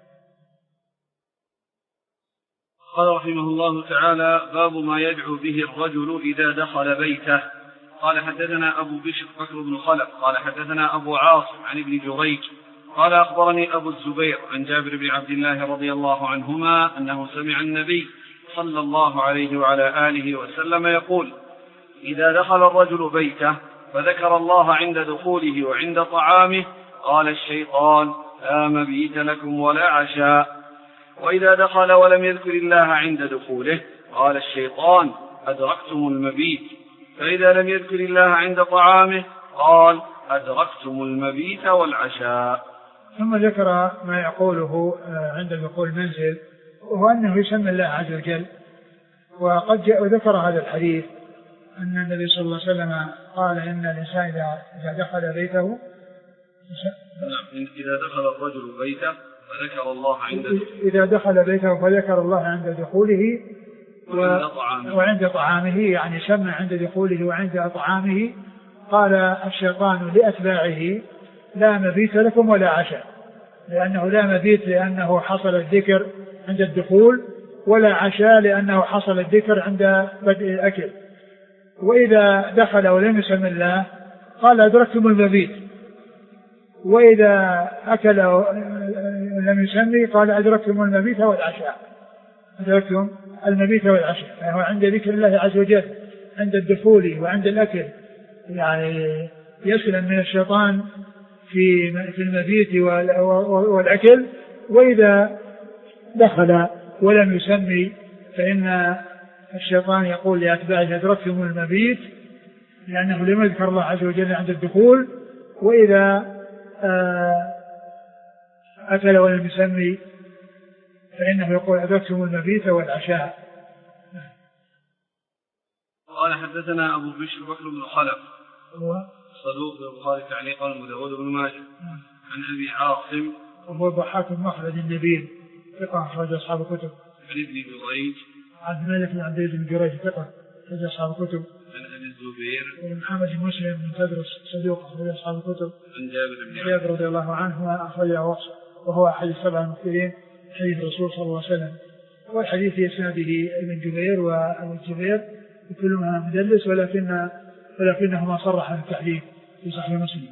قال رحمه الله تعالى باب ما يدعو به الرجل إذا دخل بيته. قال حدثنا أبو بشر بكر بن خلف قال حدثنا أبو عاصم عن ابن جريج قال أخبرني أبو الزبير عن جابر بن عبد الله رضي الله عنهما أنه سمع النبي صلى الله عليه وعلى آله وسلم يقول إذا دخل الرجل بيته فذكر الله عند دخوله وعند طعامه قال الشيطان لا مبيت لكم ولا عشاء. وإذا دخل ولم يذكر الله عند دخوله قال الشيطان أدركتم المبيت. فإذا لم يذكر الله عند طعامه قال أدركتم المبيت والعشاء.
ثم ذكر ما يقوله عند دخول المنزل وهو أنه يسمى الله عز وجل. وقد جاء ذكر هذا الحديث أن النبي صلى الله عليه وسلم قال إن الإنسان إذا دخل بيته
إذا دخل الرجل بيته فذكر الله عند
إذا دخل بيته فذكر الله عند دخوله
وعند طعامه,
وعند طعامه يعني سمى عند دخوله وعند طعامه. قال الشيطان لأتباعه لا مبيت لكم ولا عشاء، لأنه لا مبيت لأنه حصل الذكر عند الدخول، ولا عشاء لأنه حصل الذكر عند بدء الأكل. وإذا دخل ولم يسم الله قال أدركتم المبيت، وإذا أكل ولم يسمي قال أدركتم المبيت والعشاء. أدركتم المبيت والعشاء فهو عند ذكر الله عز وجل عند الدخول وعند الأكل، يعني يسلم من الشيطان في في المبيت والأكل. وإذا دخل ولم يسمي فإن الشيطان يقول لأتباعه أدركتم المبيت، لأنه لم يذكر الله عز وجل عند الدخول. وإذا أكل ولم يسمي فإنه يقول أدركتم المبيت والعشاء.
قال حدثنا أبو بشر بكر بن خلف صدوق البخاري تعليقا وأبو بن ماجه عن أبي عاصم
وهو الضحاك بن مخلد النبيل ثقة أخرج أصحاب الكتب.
عن ابن جريج
عن مالك بن عبد الله بن جريج ثقة أخرج أصحاب الكتب.
عن أبي الزبير
ومحمد بن مسلم بن تدرس صدوق أخرج أصحاب الكتب.
عن جابر بن
جابر رضي الله عنه أخرجه وهو أحد السبع المكثرين حديث الرسول صلى الله عليه وسلم. والحديث في إسناده ابن جبير وأبو الزبير وكلهما مدلس ولكن ولكنهما صرح بالتحديث في صحيح مسلم.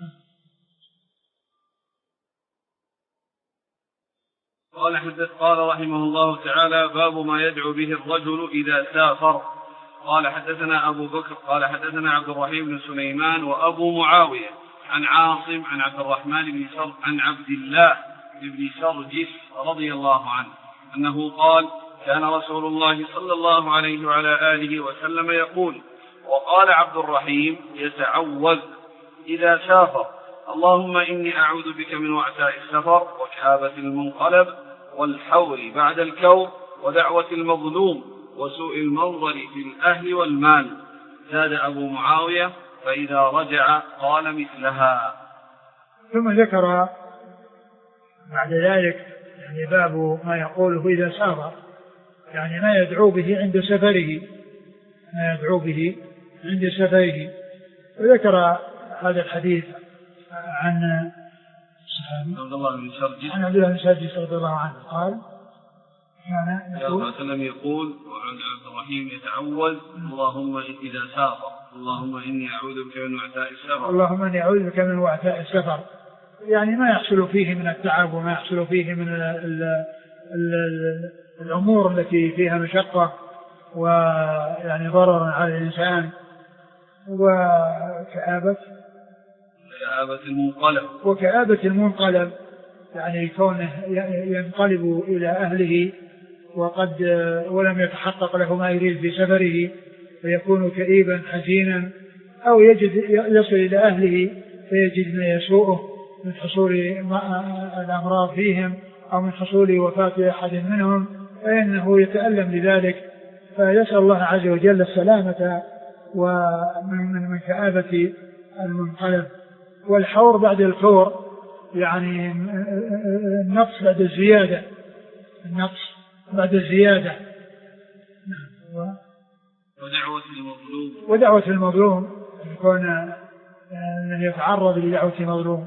قال حدث قال رحمه الله تعالى باب ما يدعو به الرجل إذا سافر. قال حدثنا أبو بكر قال حدثنا عبد الرحيم بن سليمان وأبو معاوية عن عاصم عن عبد الرحمن بن سر عن عبد الله بن سرجس رضي الله عنه أنه قال كان رسول الله صلى الله عليه وعلى آله وسلم يقول وقال عبد الرحيم يتعوذ إذا سافر اللهم إني أعوذ بك من وعثاء السفر وكآبة المنقلب والحور بعد الكور ودعوة المظلوم وسوء المنظر في الأهل والمال. زاد أبو معاوية فإذا رجع قال مثلها.
ثم ذكر بعد ذلك يعني باب ما يقوله إذا سافر، يعني ما يدعو به عند سفره، ما يدعو به عند سفره. وذكر هذا الحديث عن
عبد الله بن سرجس
عن عبد الله بن سرجس رضي الله عنه قال كان
يقول يقول وعن عبد الرحيم يتعوذ اللهم إذا سافر اللهم إني أعوذ بك من وعثاء السفر
اللهم إني أعوذ بك من وعثاء السفر، يعني ما يحصل فيه من التعب وما يحصل فيه من ال ال ال الأمور التي فيها مشقة ويعني ضرر على الإنسان. وكآبة
كآبة المنقلب
وكآبة المنقلب يعني كونه ينقلب إلى أهله وقد ولم يتحقق له ما يريد في سفره فيكون كئيبا حزينا، أو يجد يصل إلى أهله فيجد ما يسوءه من حصول الأمراض فيهم أو من حصول وفاة أحد منهم فإنه يتألم لذلك، فيسأل الله عز وجل السلامة ومن من كآبة المنقلب. والحور بعد الكور يعني النقص بعد الزيادة، النقص بعد الزيادة.
ودعوة المظلوم
ودعوة المظلوم يكون من يتعرض لدعوة المظلوم.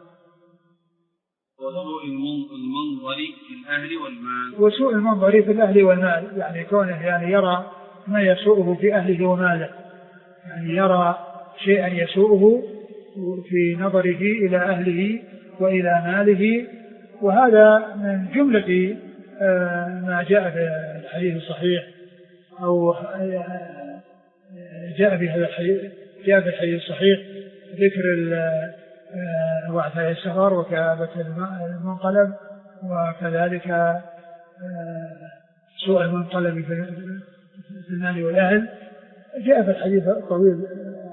وسوء المنظر في الأهل والمال
وسوء المنظر في الأهل والمال يعني كونه يعني يرى ما يسوءه في أهله وماله، يعني يرى شيئا يسوءه في نظره إلى أهله وإلى ماله. وهذا من جملة ما جاء في الحديث الصحيح أو جاء في هذا الحديث جاء في الحديث الصحيح ذكر وعثاء السفر وكآبة المنقلب، وكذلك سوء المنقلب في المال والأهل. جاء في الحديث الطويل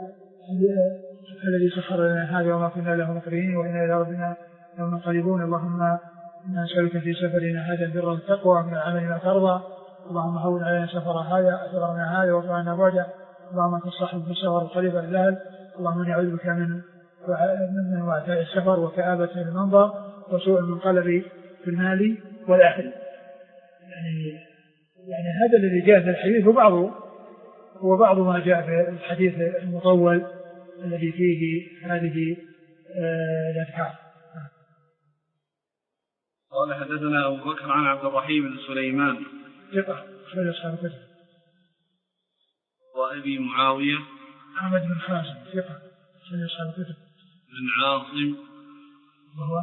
الذي سخر لنا هذا وما كنا له مقرنين وإنا إلى ربنا لمنقلبون. اللهم إنا نسألك في سفرنا هذا البر والتقوى من العمل ما ترضى. اللهم هون علينا سفر هذا أسرنا هذا وارفعنا بعده. اللهم تصحب في السفر قريبا للأهل. اللهم نعوذ بك من من وعثاء السفر وكآبة المنظر وسوء المنقلب في المال والأهل. يعني يعني هذا الذي جاء في الحديث وبعضه وبعض ما جاء في الحديث المطول الذي فيه هذه الأذكار.
قال حدثنا أبو بكر عن عبد الرحيم بن سليمان
ثقة خير أصحاب الكتب.
وأبي معاوية
أحمد بن خازم ثقة خير أصحاب الكتب.
بن عاصم
وهو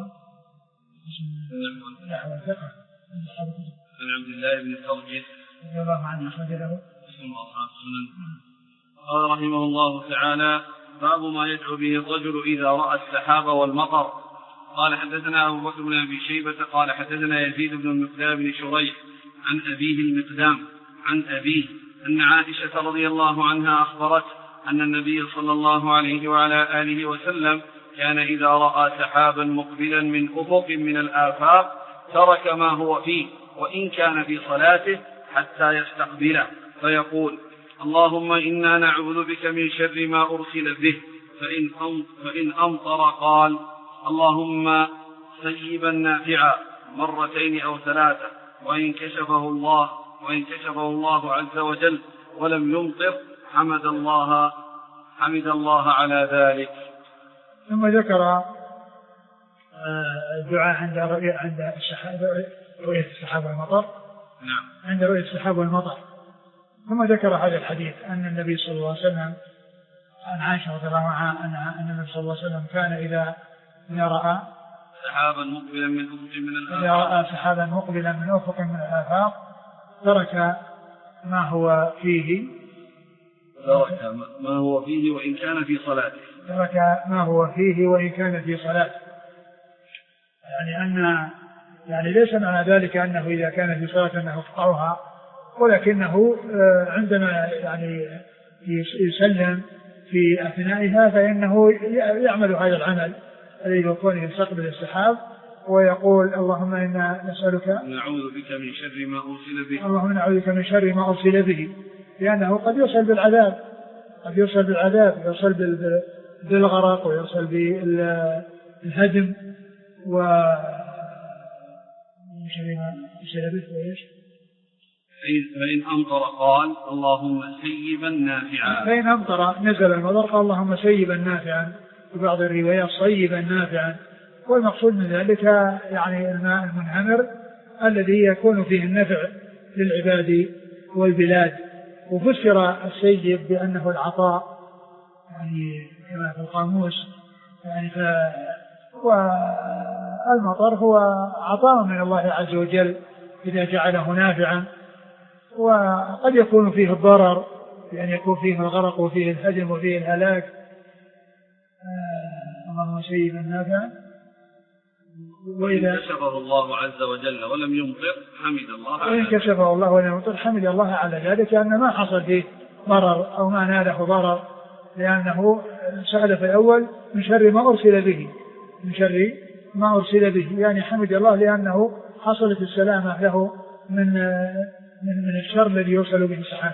نحو ثقة من أصحاب الكتب.
عن عبد الله بن ترجس
رضي الله عنه أخرج له
مسلم وأصحاب السنن. قال رحمه الله تعالى: باب ما يدعو به الرجل إذا رأى السحاب والمطر. قال حدثنا أبو بكر بن أبي شيبة قال حدثنا يزيد بن المقدام بن شريح عن أبيه المقدام عن أبيه أن عائشة رضي الله عنها أخبرت أن النبي صلى الله عليه وعلى آله وسلم كان إذا رأى سحابا مقبلا من أفق من الآفاق ترك ما هو فيه وإن كان في صلاته حتى يستقبله فيقول: اللهم إنا نعوذ بك من شر ما أرسل به، فإن فإن أمطر قال: اللهم سيبا نافعا مرتين أو ثلاثة، وإن كشفه الله وإن كشفه الله عز وجل ولم يمطر حمد الله حمد الله على ذلك.
ثم ذكر الدعاء عند رؤية عند رؤية السحاب والمطر.
نعم.
عند رؤية السحاب والمطر. ثم ذكر هذا الحديث أن النبي صلى الله عليه وسلم عن عائشة رضي الله عنها أن النبي صلى الله عليه وسلم كان إذا رأى
سحابا مقبلا من أفق من الآفاق
إذا رأى سحابا مقبلا من أفق من الآفاق ترك ما هو فيه
ترك ما هو فيه وإن كان في صلاته
ترك ما هو فيه وإن كان في صلاته. يعني أن يعني ليس معنى ذلك أنه إذا كان في صلاة أنه يقطعها، ولكنه عندما يعني يسلم في أثنائها فإنه يعمل هذا العمل الذي يكون يستقبل السحاب ويقول: اللهم إنا نسألك
نعوذ بك من شر ما أرسل به
اللهم نعوذ بك من شر ما أرسل به، لأنه قد يوصل بالعذاب قد يوصل بالعذاب يوصل بالغرق ويوصل بالهدم و من شر ما أرسل به. وإيش؟
فإن أمطر قال: اللهم سيبا نافعا.
فإن أمطر نزل المطر قال: اللهم سيبا نافعا، في بعض الروايات صيبا نافعا. والمقصود من ذلك يعني الماء المنهمر الذي يكون فيه النفع للعباد والبلاد. وفسر السيب بأنه العطاء يعني كما في القاموس يعني ف... والمطر هو عطاء من الله عز وجل إذا جعله نافعا، وقد يكون فيه الضرر يعني يكون فيه الغرق وفيه الهدم وفيه الهلاك. اللهم سيبا نافعا.
وإذا كشفه الله عز وجل ولم يمطر حمد الله على
وإن كشفه الله ولم يمطر حمد الله على ذلك، أن ما حصل فيه ضرر أو ما ناله ضرر، لأنه سأل في الأول من شر ما أرسل به من شر ما أرسل به يعني حمد الله لأنه حصلت السلامة له من من من الشر الذي يوصل به السحاب.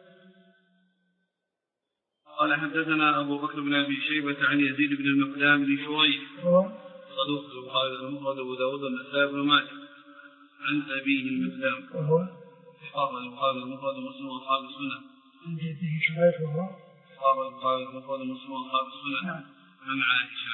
قال حدثنا أبو بكر بن أبي شيبة عن يزيد بن المقدام بن شريح صدوق البخاري المفرد وأبو داود والنسائي بن ماجه عن أبيه المقدام
وهو
حافظ البخاري المفرد ومسلم وأصحاب السنن
عن جده شريح وهو
حافظ البخاري المفرد ومسلم وأصحاب السنن عن عائشة.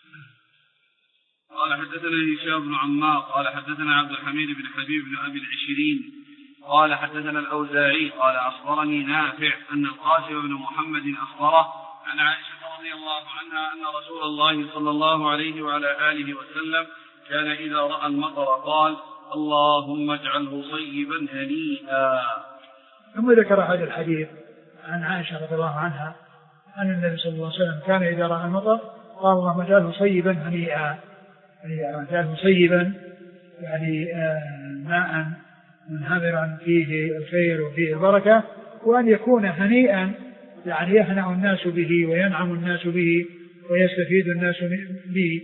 قال حدثنا هشام بن عمار قال حدثنا عبد الحميد بن حبيب بن أبي العشرين قال حدثنا الأوزاعي قال أخبرني نافع أن القاسم بن محمد أخبره عن عائشة رضي الله عنها أن رسول الله صلى الله عليه وعلى آله وسلم كان إذا رأى المطر قال: اللهم اجعله صيبا هنيئا.
ثم ذكر هذا الحديث عن عائشة رضي الله عنها أن النبي صلى الله عليه وسلم كان إذا رأى المطر قال اللهم اجعله صيبا هنيئا، يعني اجعله صيبا يعني ماء منهمرا فيه الخير وفيه البركة، وأن يكون هنيئا يعني يهنأ الناس به وينعم الناس به ويستفيد الناس به.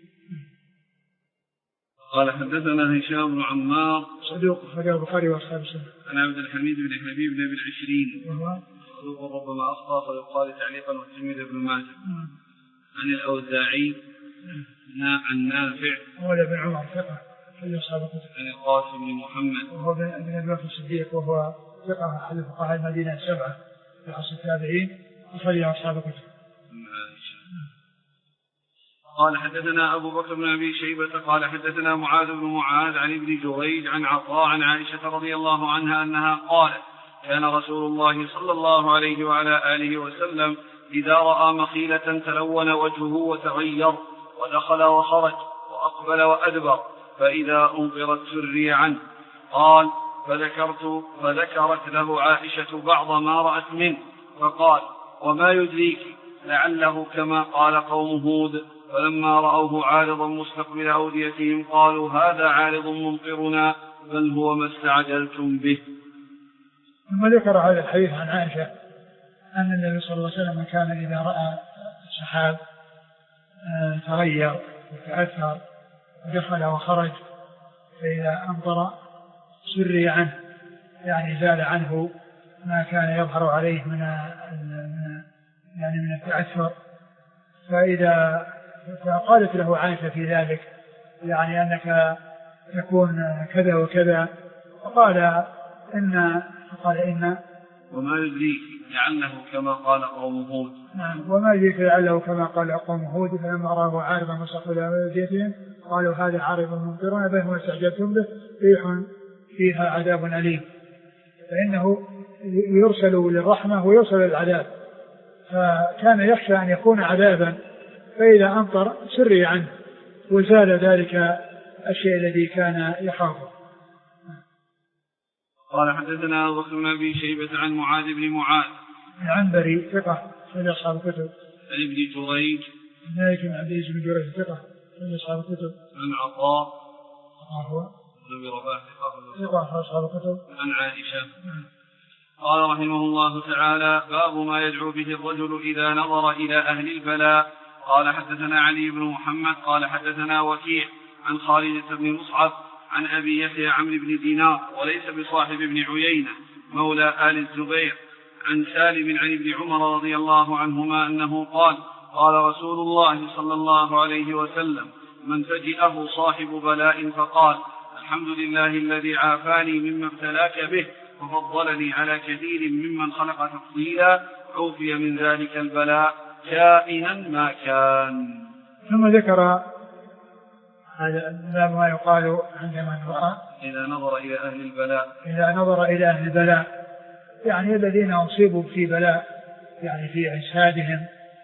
قال حدثنا هشام بن عمار
صدوق أخرجه البخاري وأصحاب السنة.
عن عبد الحميد بن حبيب بن العشرين صدوق ربما أخطأ ويقال تعليقا والتلميذ ابن ماجه. عن الأوزاعي عن نافع
مولى بن عمر ثقة في أصحاب الكتب.
عن القاسم بن محمد
وهو بن أبي بكر الصديق وهو ثقة أحد فقهاء المدينة السبعة في عصر التابعين أخرج أصحاب الكتب.
قال حدثنا أبو بكر بن أبي شيبة قال حدثنا معاذ بن معاذ عن ابن جريج عن عطاء عن عائشة رضي الله عنها أنها قالت كان رسول الله صلى الله عليه وعلى آله وسلم إذا رأى مخيلة تلون وجهه وتغير ودخل وخرج وأقبل وأدبر، فإذا أمطرت سري عنه. قال فذكرت فذكرت له عائشة بعض ما رأت منه فقال وما يدريك لعله كما قال قوم هود، فلما رأوه عارضا مستقبل أوديتهم قالوا هذا عارض ممطرنا بل هو ما استعجلتم به.
ثم ذكر هذا الحديث عن عائشة أن النبي صلى الله عليه وسلم كان إذا رأى السحاب تغير وتأثر ودخل وخرج فإذا أمطر سري عنه، يعني زال عنه ما كان يظهر عليه من يعني من التأثر. فإذا فقالت له عائشة في ذلك يعني أنك تكون كذا وكذا، فقال إن فقال إن
وما يدريك لعله كما قال قوم هود.
نعم وما يدريك لعله كما قال قوم هود، فلما رأوه عارضا مستقبل أوديتهم قالوا هذا عارض ممطرنا بل هو ما استعجلتم به ريح فيها عذاب أليم. فإنه يرسل للرحمة ويرسل للعذاب، فكان يخشى أن يكون عذابا، فإذا أمطر سري عنه وزال ذلك الشيء الذي كان يخافه.
قال حدثنا أبو بكر بن أبي شيبة عن معاذ بن معاذ
العنبري ثقة في أصحاب الكتب.
عن ابن جريج
مالك بن عبد العزيز بن جريج ثقة في أصحاب الكتب.
عن عطاء
هو
بن رباح
ثقة في أصحاب الكتب.
عن عائشة. قال رحمه الله تعالى باب ما يدعو به الرجل إذا نظر إلى أهل البلاء. قال حدثنا علي بن محمد قال حدثنا وكيع عن خالد بن مصعب عن أبي يحيى عمرو بن دينار وليس بصاحب ابن عيينة مولى آل الزبير عن سالم عن ابن عمر رضي الله عنهما أنه قال قال رسول الله صلى الله عليه وسلم من فجئه صاحب بلاء فقال الحمد لله الذي عافاني مما ابتلاك به وفضلني على كثير ممن خلق تفضيلا عوفي من ذلك البلاء كائنا ما كان.
ثم ذكر هذا ما يقال عندما رأى
إذا نظر إلى أهل البلاء
إذا نظر إلى أهل البلاء يعني الذين أصيبوا في بلاء يعني في أجسادهم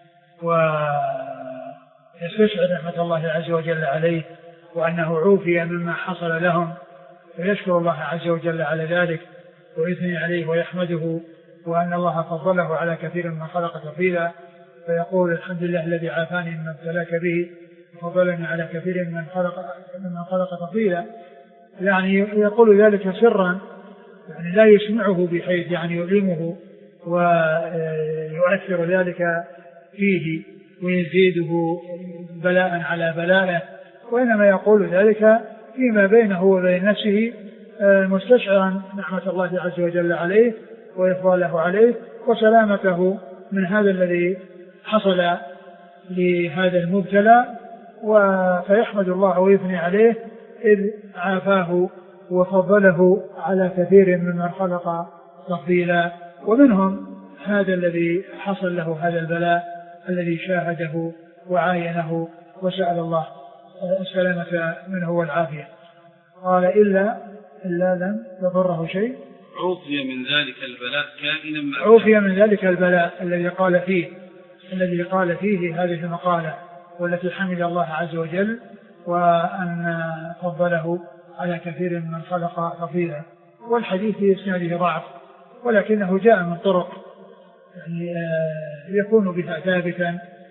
ويستشعر رحمة الله عز وجل عليه وأنه عوفي مما حصل لهم، فيشكر الله عز وجل على ذلك ويثني عليه ويحمده وأن الله فضله على كثير من خلق تفضيلا، فيقول الحمد لله الذي عافاني مما ابتلاك به وفضلني على كثير من خلق من خلق تفضيلا. يعني يقول ذلك سرا يعني لا يسمعه بحيث يعني يؤلمه ويؤثر ذلك فيه ويزيده بلاء على بلائه، وإنما يقول ذلك فيما بينه وبين نفسه مستشعرا نعمة الله عز وجل عليه وإفضاله عليه وسلامته من هذا الذي حصل لهذا المبتلى، فيحمد الله ويثني عليه إذ عافاه وفضله على كثير ممن خلق تفضيلا، ومنهم هذا الذي حصل له هذا البلاء الذي شاهده وعاينه وسأل الله السلامة منه والعافية. قال إلا إلا لم يضره شيء
عوفي من ذلك البلاء كائنا ما كان.
عوفي من ذلك البلاء الذي قال فيه الذي قال فيه هذه المقالة والتي حمد الله عز وجل وأن فضله على كثير من خلق تفضيلا. والحديث في إسناده ضعف ولكنه جاء من طرق يعني يكون بها ثابتا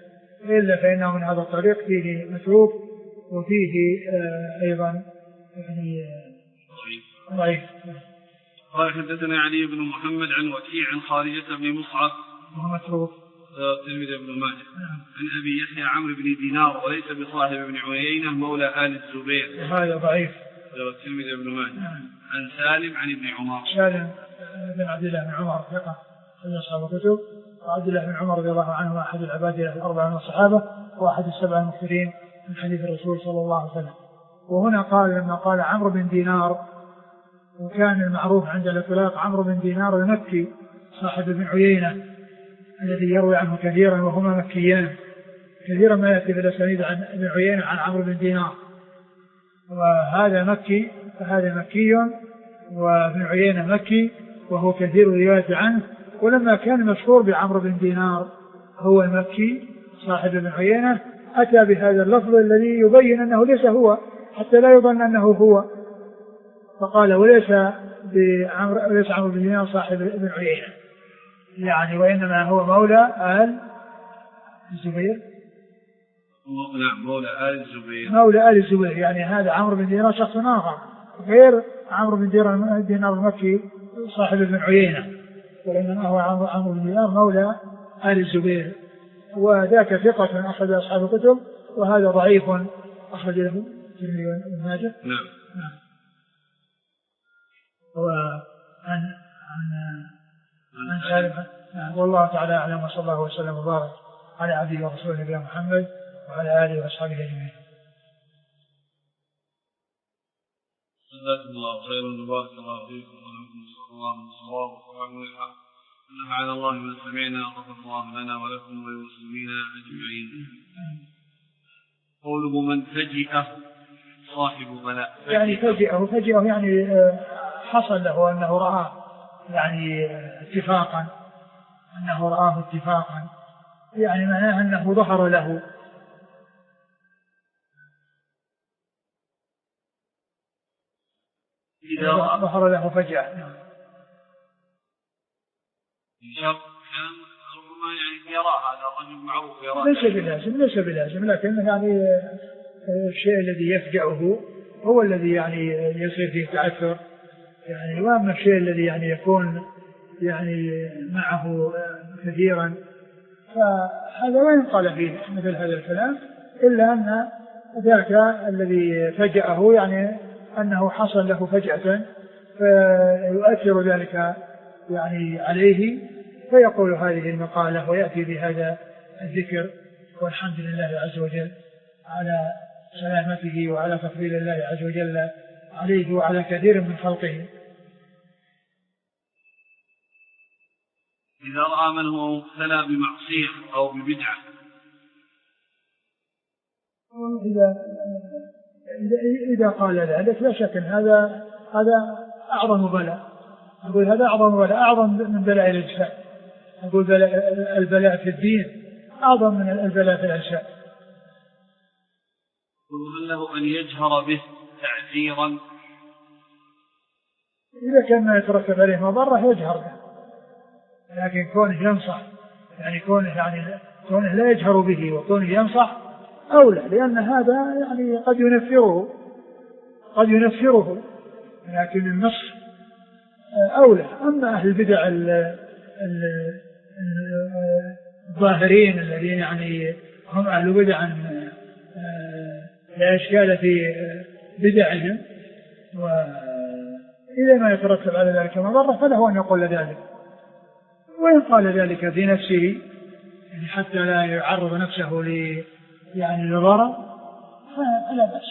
إلا فإنه من هذا الطريق فيه متروك وفيه آه أيضا يعني ضعيف.
قال حدثنا علي بن محمد عن وكيع عن خارجة بن مصعب
متروك
تلميذ ابن ماجه عن أبي يحيى عمرو بن دينار وليس بصاحب ابن عيينة مولى آل الزبير
هذا ضعيف
تلميذ ابن ماجه عن سالم عن ابن عمر
سالم بن عبد الله بن عمر ثقة من أصحاب الكتب وعبد الله بن عمر رضي الله عنه أحد العباد الأربعة من الصحابة وأحد السبع المكثرين من حديث الرسول صلى الله عليه وسلم. وهنا قال لما قال عمرو بن دينار وكان المعروف عند الإطلاق عمرو بن دينار المكي صاحب ابن عيينة الذي يروي عنه كثيرا وهما مكيان كثيرا ما يأتي بالأسانيد عن ابن عيينة عن عمرو بن دينار وهذا مكي فهذا مكي وابن عيينة مكي وهو كثير الرواية عنه. ولما كان المشهور بعمرو بن دينار هو المكي صاحب ابن عيينة أتى بهذا اللفظ الذي يبين أنه ليس هو حتى لا يظن أنه هو فقال وليس بعمرو وليس عمرو بن دينار صاحب ابن عيينة يعني وإنما هو مولى آل الزبير
نعم مولى آل الزبير
مولى آل الزبير يعني هذا عمرو بن دينار شخص آخر غير عمرو بن دينار المكي صاحب ابن عيينة وإنما هو عمرو بن دينار مولى آل الزبير وذاك ثقة أخرج أصحاب الكتب وهذا ضعيف أخرج له ابن ماجه.
نعم
نعم وعن عن عن سالم نعم والله تعالى أعلم وصلى الله وسلم وبارك على عبده ورسوله نبينا محمد وعلى آله وأصحابه أجمعين.
جزاكم الله خيرا وبارك الله فيكم ولكم صلى الله عليه وسلم وعلى الحق نفعنا الله بما سمعنا وغفر الله لنا ولكم وللمسلمين أجمعين. قوله من فجئه صاحب بلاء
يعني فجئه فجئه يعني حصل له أنه رأى يعني اتفاقا أنه رآه اتفاقا يعني معناه أنه ظهر له إذا ظهر له فجأة
ربما يعني يرى هذا الرجل معروف يرى
ليس بلازم ليس بلازم لكن يعني الشيء الذي يفجأه هو الذي يعني يصير فيه تعثر يعني وأما الشيء الذي يعني يكون يعني معه كثيرا فهذا لا ينقال فيه مثل هذا الكلام إلا أن ذاك الذي فجأه يعني أنه حصل له فجأة فيؤثر ذلك يعني عليه فيقول هذه المقالة ويأتي بهذا الذكر والحمد لله عز وجل على سلامته وعلى تفضيل الله عز وجل عليه وعلى كثير من خلقه.
إذا رأى من هو مبتلى بمعصية أو ببدعة
إذا إذا قال ذلك لا شك أن هذا هذا أعظم بلاء أقول هذا أعظم بلاء أعظم من بلاء الأجساد أقول البلاء في الدين أعظم من البلاء في الأجساد.
وهل له أن يجهر به تعذيرا
إذا كان ما يترتب عليه مضرة يجهر به لكن كونه ينصح يعني كونه يعني كونه لا يجهر به وكونه ينصح أولى لأن هذا يعني قد ينفره قد ينفره لكن النصح أولى. أما أهل البدع الظاهرين الذين يعني هم أهل بدع لا إشكال في بدعهم وإذا ما يترتب على ذلك مضرة فله أن يقول ذلك وإن قال ذلك في نفسه يعني حتى لا يعرض نفسه ل يعني لضرر فلا بأس.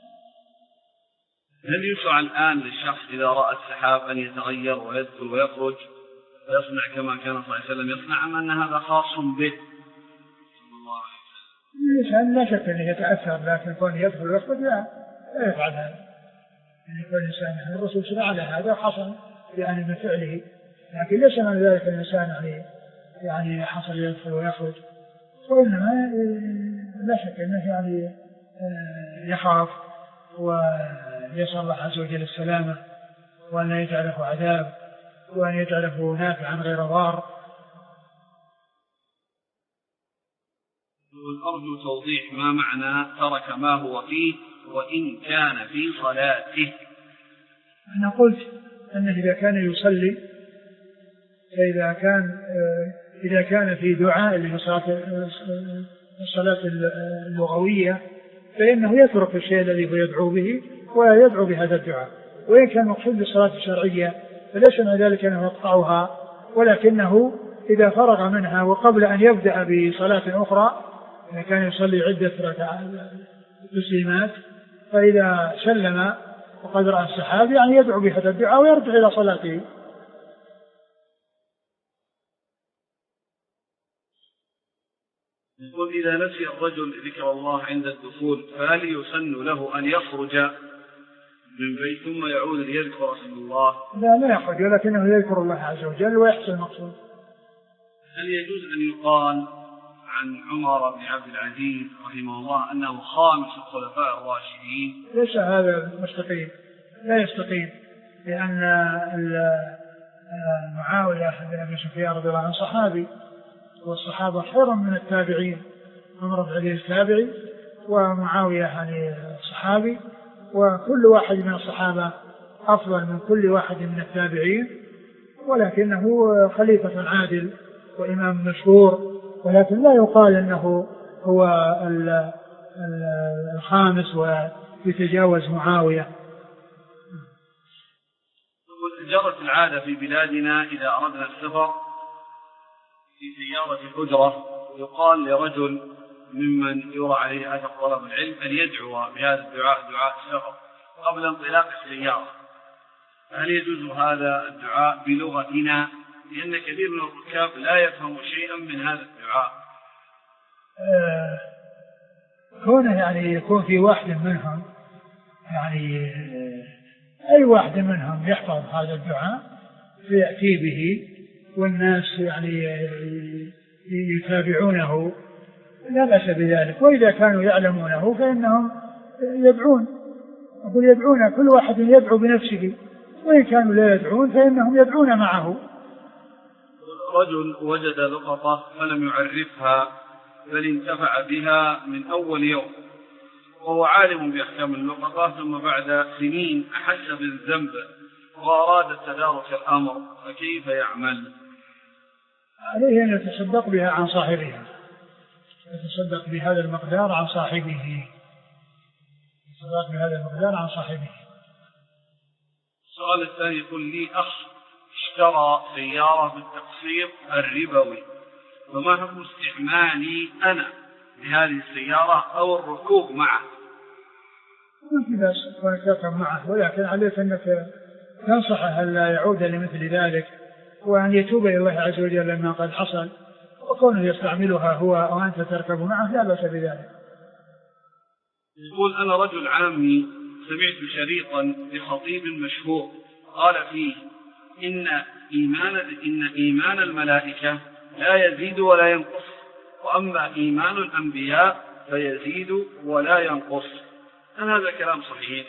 هل يشرع الآن للشخص إذا رأى السحاب أن يتغير ويدخل ويخرج ويصنع كما كان صلى الله عليه وسلم يصنع أم أن هذا خاص به صلى الله عليه
وسلم؟ لا شك أنه يتأثر لكن كون يدخل ويخرج لا يفعل هذا يعني كل إنسان الرسول صلى الله عليه وسلم هذا حصل يعني من فعله لكن ليس من ذلك الإنسان يعني يعني حصل يدخل ويخرج وإنما لا شك أنه يعني يخاف ويسأل الله عز وجل السلامة وأن يجعله عذاب وأن يجعله نافعا غير ضار.
أرجو توضيح ما معنى ترك ما هو فيه وإن كان في صلاته.
أنا قلت أنه إذا كان يصلي فإذا كان إذا كان في دعاء الصلاة اللغوية فإنه يترك الشيء الذي هو يدعو به ويدعو بهذا الدعاء، وإن كان مقصود بالصلاة الشرعية فليس من ذلك أنه يقطعها، ولكنه إذا فرغ منها وقبل أن يبدأ بصلاة أخرى إذا كان يصلي عدة تسليمات فإذا سلم وقد رأى السحاب يعني يدعو بهذا الدعاء ويرجع إلى صلاته.
يقول إذا نسي الرجل ذكر الله عند الدخول فهل يسن له أن يخرج من بيت ثم يعود ليذكر اسم الله؟
لا لا يخرج، ولكنه يذكر الله عز وجل ويحصل المقصود.
هل يجوز أن يقال عن عمر بن عبد العزيز رحمه الله أنه خامس الخلفاء الراشدين؟
ليس هذا مستقيم، لا يستقيم، لأن معاوية بن أبي سفيان رضي الله عنه صحابي، والصحابة خير من التابعين، عمر بن عزيز التابعي ومعاوية يعني صحابي، وكل واحد من الصحابة أفضل من كل واحد من التابعين، ولكنه خليفة عادل وإمام مشهور، ولكن لا يقال أنه هو الخامس ويتجاوز معاوية.
جرت العادة في بلادنا إذا أردنا السفر في سيارة الأجرة يقال لرجل ممن يرى عليه أثر طلب العلم أن يدعو بهذا الدعاء دعاء السفر قبل انطلاق السيارة، هل يجوز هذا الدعاء بلغتنا؟ لأن كثير من الركاب لا يفهم شيئا من هذا الدعاء.
آه كونه يعني يكون في واحد منهم يعني أي واحد منهم يحفظ هذا الدعاء فيأتي به والناس يعني يتابعونه لا بأس بذلك، وإذا كانوا يعلمونه فإنهم يدعون، أقول يدعون، كل واحد يدعو بنفسه، وإن كانوا لا يدعون فإنهم يدعون معه.
رجل وجد لقطة فلم يعرفها بل انتفع بها من أول يوم وهو عالم بأحكام اللقطة، ثم بعد سنين أحس بالذنب وأراد التدارك الأمر، فكيف يعمل؟
عليه أن يتصدق بها عن صاحبها، يتصدق بهذا المقدار عن صاحبه، يتصدق بهذا المقدار عن صاحبه.
السؤال الثاني يقول لي أخ اشترى سيارة بالتقسيط الربوي، فما حكم استعمالي أنا لهذه السيارة أو الركوب معه؟
ما في بأس وأنك تركب معه، ولكن عليك أنك تنصحه أن لا يعود لمثل ذلك وأن يتوب إلى الله عز وجل لما قد حصل، وكونه يستعملها هو وأنت تركب معه لا بأس بذلك.
يقول أنا رجل عامي سمعت شريطا لخطيب مشهور قال فيه إن إيمان, إن إيمان الملائكة لا يزيد ولا ينقص، وأما إيمان الأنبياء فيزيد ولا ينقص، هل هذا كلام صحيح؟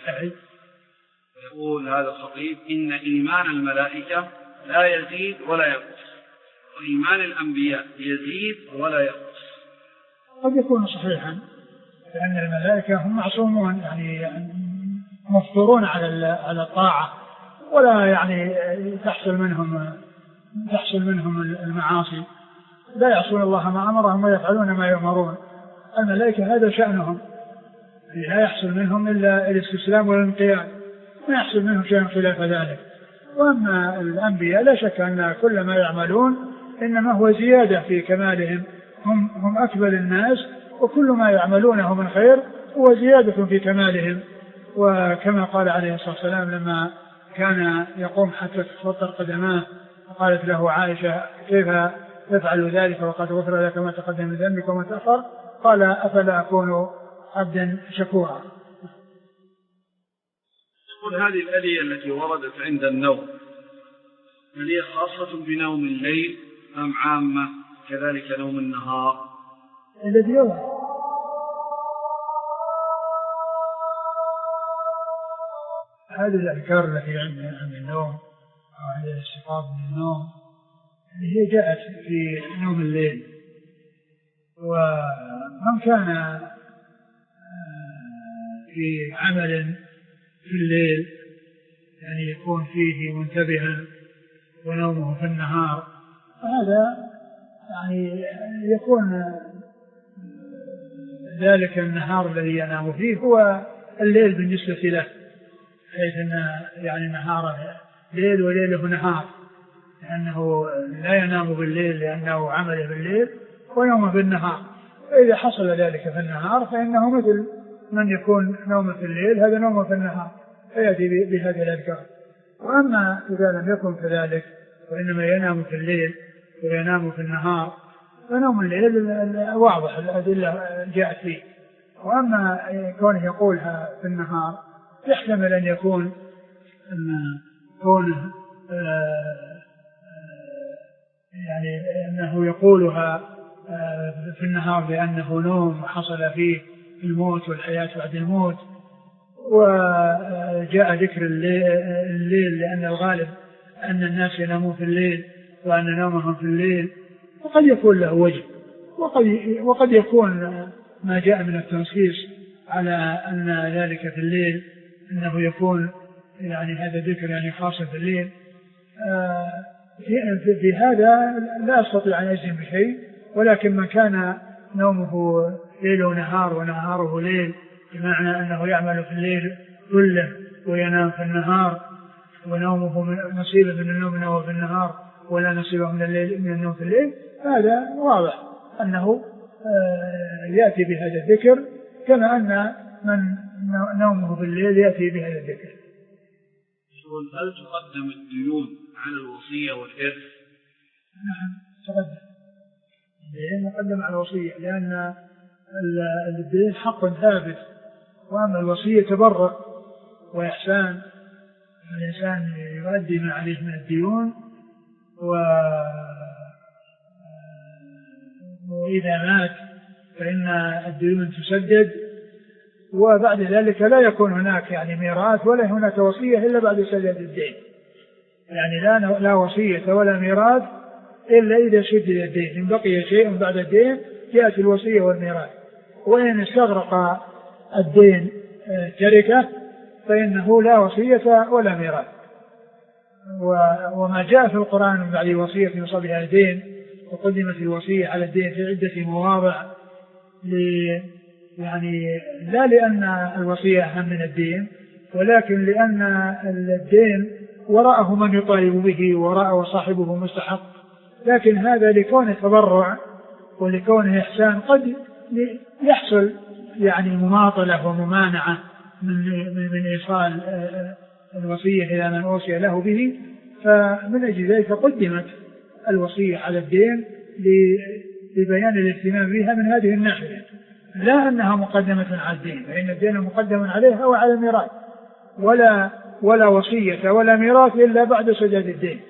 يقول هذا الخطيب إن إيمان الملائكة لا يزيد ولا ينقص، وإيمان الأنبياء يزيد ولا ينقص.
قد يكون صحيحا، لأن الملائكة هم معصومون يعني مفطورون على على الطاعة، ولا يعني تحصل منهم تحصل منهم المعاصي، لا يعصون الله ما أمرهم ويفعلون ما يؤمرون. الملائكة هذا شأنهم، لا يحصل منهم إلا الاستسلام والانقياد، ما يحصل منهم شيء خلاف ذلك. وأما الأنبياء لا شك أن كل ما يعملون إنما هو زيادة في كمالهم، هم, هم أكمل الناس، وكل ما يعملونه من خير هو زيادة في كمالهم. وكما قال عليه الصلاة والسلام لما كان يقوم حتى تفطر قدماه فقالت له عائشة كيف تفعل ذلك وقد غفر لك ما تقدم من ذنبك وما تأخر، قال أفلا أكون عبدا شكورا.
يقول هذه الآية التي وردت عند النوم هل هي خاصة بنوم الليل أم عامة كذلك نوم النهار؟
الذي يوم هذه الأذكار التي عند النوم أو عند الاستيقاظ من النوم هي جاءت في نوم الليل، من كان في عمل في الليل يعني يكون فيه منتبها ونومه في النهار، فهذا يعني يكون ذلك النهار الذي ينام فيه هو الليل بالنسبة له، حيث أن يعني نهاره ليل وليله نهار، لأنه لا ينام بالليل لأنه عمله بالليل ويومه بالنهار. فإذا حصل ذلك في النهار فإنه مثل من يكون نومه في الليل هذا نومه في النهار، فيأتي بهذه الأذكار. وأما إذا لم يكن كذلك وإنما ينام في الليل وينام في النهار فنوم الليل واضح الأدلة جاءت فيه. وأما كونه يقولها في النهار يحتمل أن يكون أن كونه يعني أنه يقولها في النهار بأنه نوم وحصل فيه الموت والحياة بعد الموت، وجاء ذكر الليل لأن الغالب أن الناس ينامون في الليل وأن نومهم في الليل، وقد يكون له وجه، وقد, وقد يكون ما جاء من التنصيص على أن ذلك في الليل أنه يكون يعني هذا ذكر يعني خاص في الليل. في, في هذا لا أستطيع أن أجزم بشيء، ولكن من كان نومه ليل ونهار ونهاره ليل بمعنى أنه يعمل في الليل كله وينام في النهار، ونومه نصيبه من النوم نوم في النهار ولا نصيبه من الليل من النوم في الليل، هذا واضح أنه يأتي بهذا الذكر كما أن من نومه في الليل يأتي بهذا الذكر.
هل تقدم الديون على الوصية والإرث؟
نعم تقدم الدين مقدم على الوصية، لأن الدين حق ثابت، وأما الوصية تبرع وإحسان، الإنسان يؤدي ما عليه من الديون، وإذا مات فإن الديون تسدد، وبعد ذلك لا يكون هناك يعني ميراث ولا هناك وصية إلا بعد سداد الدين، يعني لا لا وصية ولا ميراث إلا إذا سدد الدين. إن بقي شيء بعد الدين يأتي الوصية والميراث، وإن استغرق الدين تركه فإنه لا وصية ولا ميراث. وما جاء في القرآن من بعد وصية يوصى بها الدين، وقدمت الوصية على الدين في عدة مواضع، يعني لا لأن الوصية أهم من الدين، ولكن لأن الدين وراءه من يطالب به وراءه صاحبه مستحق، لكن هذا لكونه تبرع ولكونه إحسان قد يحصل يعني مماطلة وممانعة من من إيصال الوصية إلى من أوصي له به، فمن أجل ذلك قدمت الوصية على الدين لبيان الاهتمام بها من هذه الناحية، لا أنها مقدمة على الدين، فإن الدين مقدم عليها وعلى الميراث، ولا ولا وصية ولا ميراث إلا بعد سداد الدين.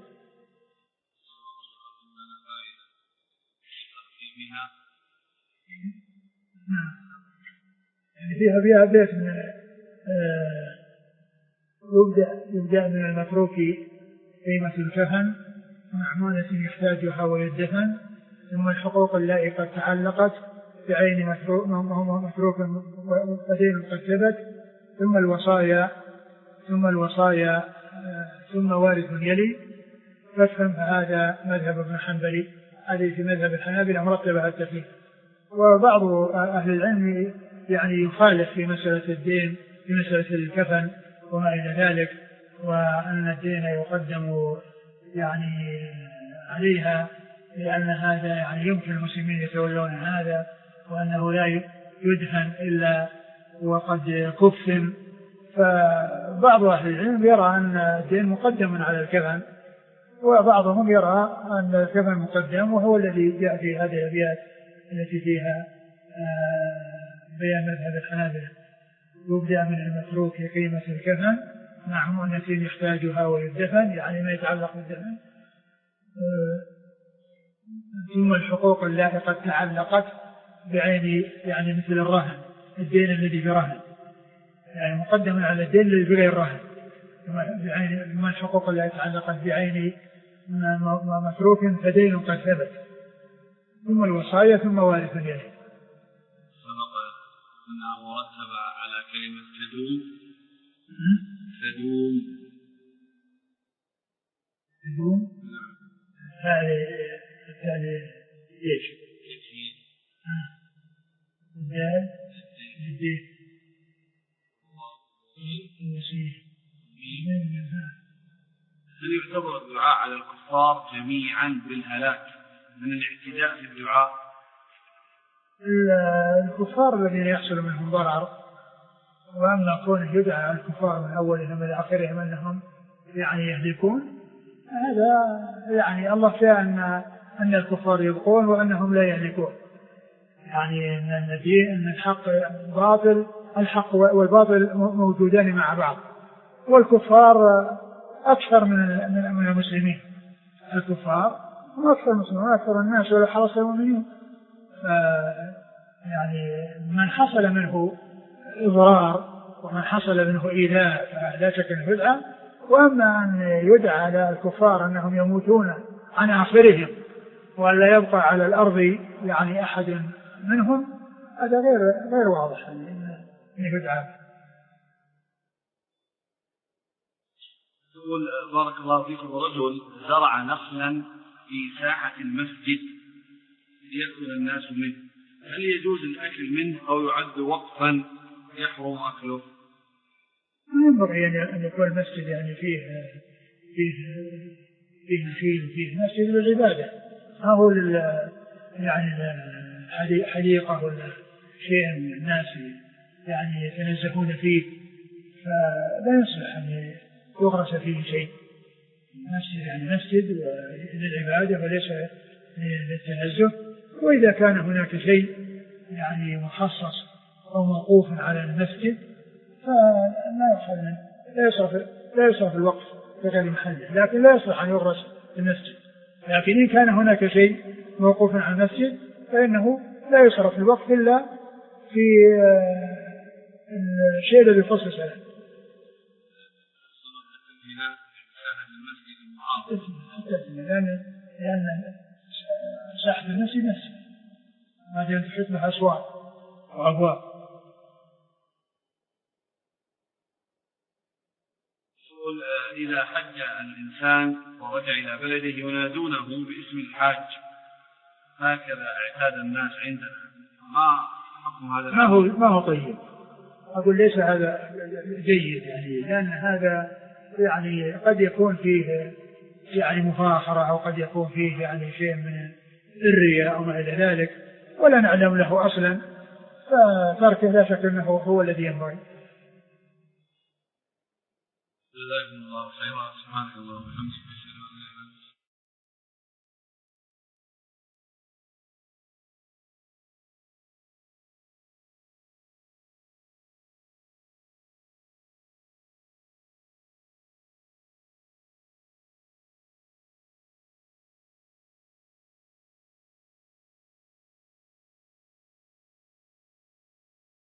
يعني فيها فيها بيت من آه يبدأ يبدأ من المتروك قيمة الكفن ومعمولة يحتاجها ويدفن، ثم الحقوق التي قد تعلقت بعين متروك ودين قد ثبت، ثم الوصايا ثم الوصايا آه ثم وارث يلي. فافهم فهذا مذهب ابن حنبل، هذه في مذهب الحنابلة مرتبة التفصيل. وبعض أهل العلم يعني يخالف في مسألة الدين في مسألة الكفن وما إلى ذلك، وأن الدين يقدم يعني عليها لأن هذا يعني يمكن المسلمين يتولون هذا، وأنه لا يدفن إلا وقد كفن. فبعض أهل العلم يرى أن الدين مقدم على الكفن، وبعضهم يرى أن الكفن مقدم، وهو الذي جاء في هذه الأبيات التي فيها بيان مذهب الحنابلة: يبدأ من المتروك قيمة الكفن مع مؤنة يحتاجها ويدفن، يعني ما يتعلق بالدفن، ثم الحقوق التي قد تعلقت بعين يعني مثل الرهن، الدين الذي برهن، يعني مقدم على الدين الذي بغير رهن، ثم الحقوق التي تعلقت بعين متروك فدين قد ثبت، ثم الوصايا ثم وارث يلي.
أنها مرتبة على كلمة تدوم. تدوم
تدوم هذه هذه ايش؟ الدال الدين
هل يعتبر الدعاء على الكفار جميعا بالهلاك من الاعتداء في الدعاء؟
الكفار الذين يحصل منهم ضرر، وأما كونه يدعى على الكفار من أولهم إلى آخرهم أنهم يعني يهلكون، هذا يعني الله شاء أن أن الكفار يبقون وأنهم لا يهلكون، يعني أن الدين أن الحق باطل، الحق والباطل موجودان مع بعض، والكفار أكثر من من المسلمين، الكفار هم أكثر المسلمين أكثر الناس ولا حرص المؤمنين، يعني من حصل منه إضرار ومن حصل منه إيذاء فلا شك أنه يدعى. وأما أن يدعى على الكفار أنهم يموتون عن آخرهم ولا يبقى على الأرض يعني أحد منهم، هذا غير غير واضح أن يدعى.
يقول بارك الله فيكم: رجل زرع نخلا في ساحة المسجد ليأكل الناس منه، هل يجوز الأكل منه أو يعد وقفا يحرم أكله؟
ما ينبغي أن يكون المسجد يعني فيه فيه فيه نخيل فيه مسجد للعبادة، ما هو يعني حديقة ولا شيء الناس يعني يتنزهون فيه، فلا يصلح أن يغرس فيه شيء. مسجد يعني مسجد للعبادة وليس للتنزه. وإذا كان هناك شيء يعني مخصص أو موقوف على المسجد فلا يصلح لا يصرف لا يصرف الوقت في غير محله، لكن لا يصلح أن يغرس في المسجد. لكن إن كان هناك شيء موقوف على المسجد فإنه لا يصرف الوقت إلا في الشيء الذي خصص له. لأن لأن ساحة المسجد مسجد ما دام تحيط بها أسوار وأبواب.
إذا حج الإنسان ورجع إلى بلده ينادونه باسم الحاج، هكذا اعتاد الناس عندنا، ما حكم هذا؟
ما هو ما هو طيب، أقول ليس هذا جيد، يعني لأن هذا يعني قد يكون فيه يعني مفاخرة أو قد يكون فيه يعني شيء من الرياء أو ما إلى ذلك، ولا نعلم له أصلا، فتركه لا شك أنه هو الذي ينبغي.
جزاكم الله خيرا. سبحانك اللهم وبحمدك.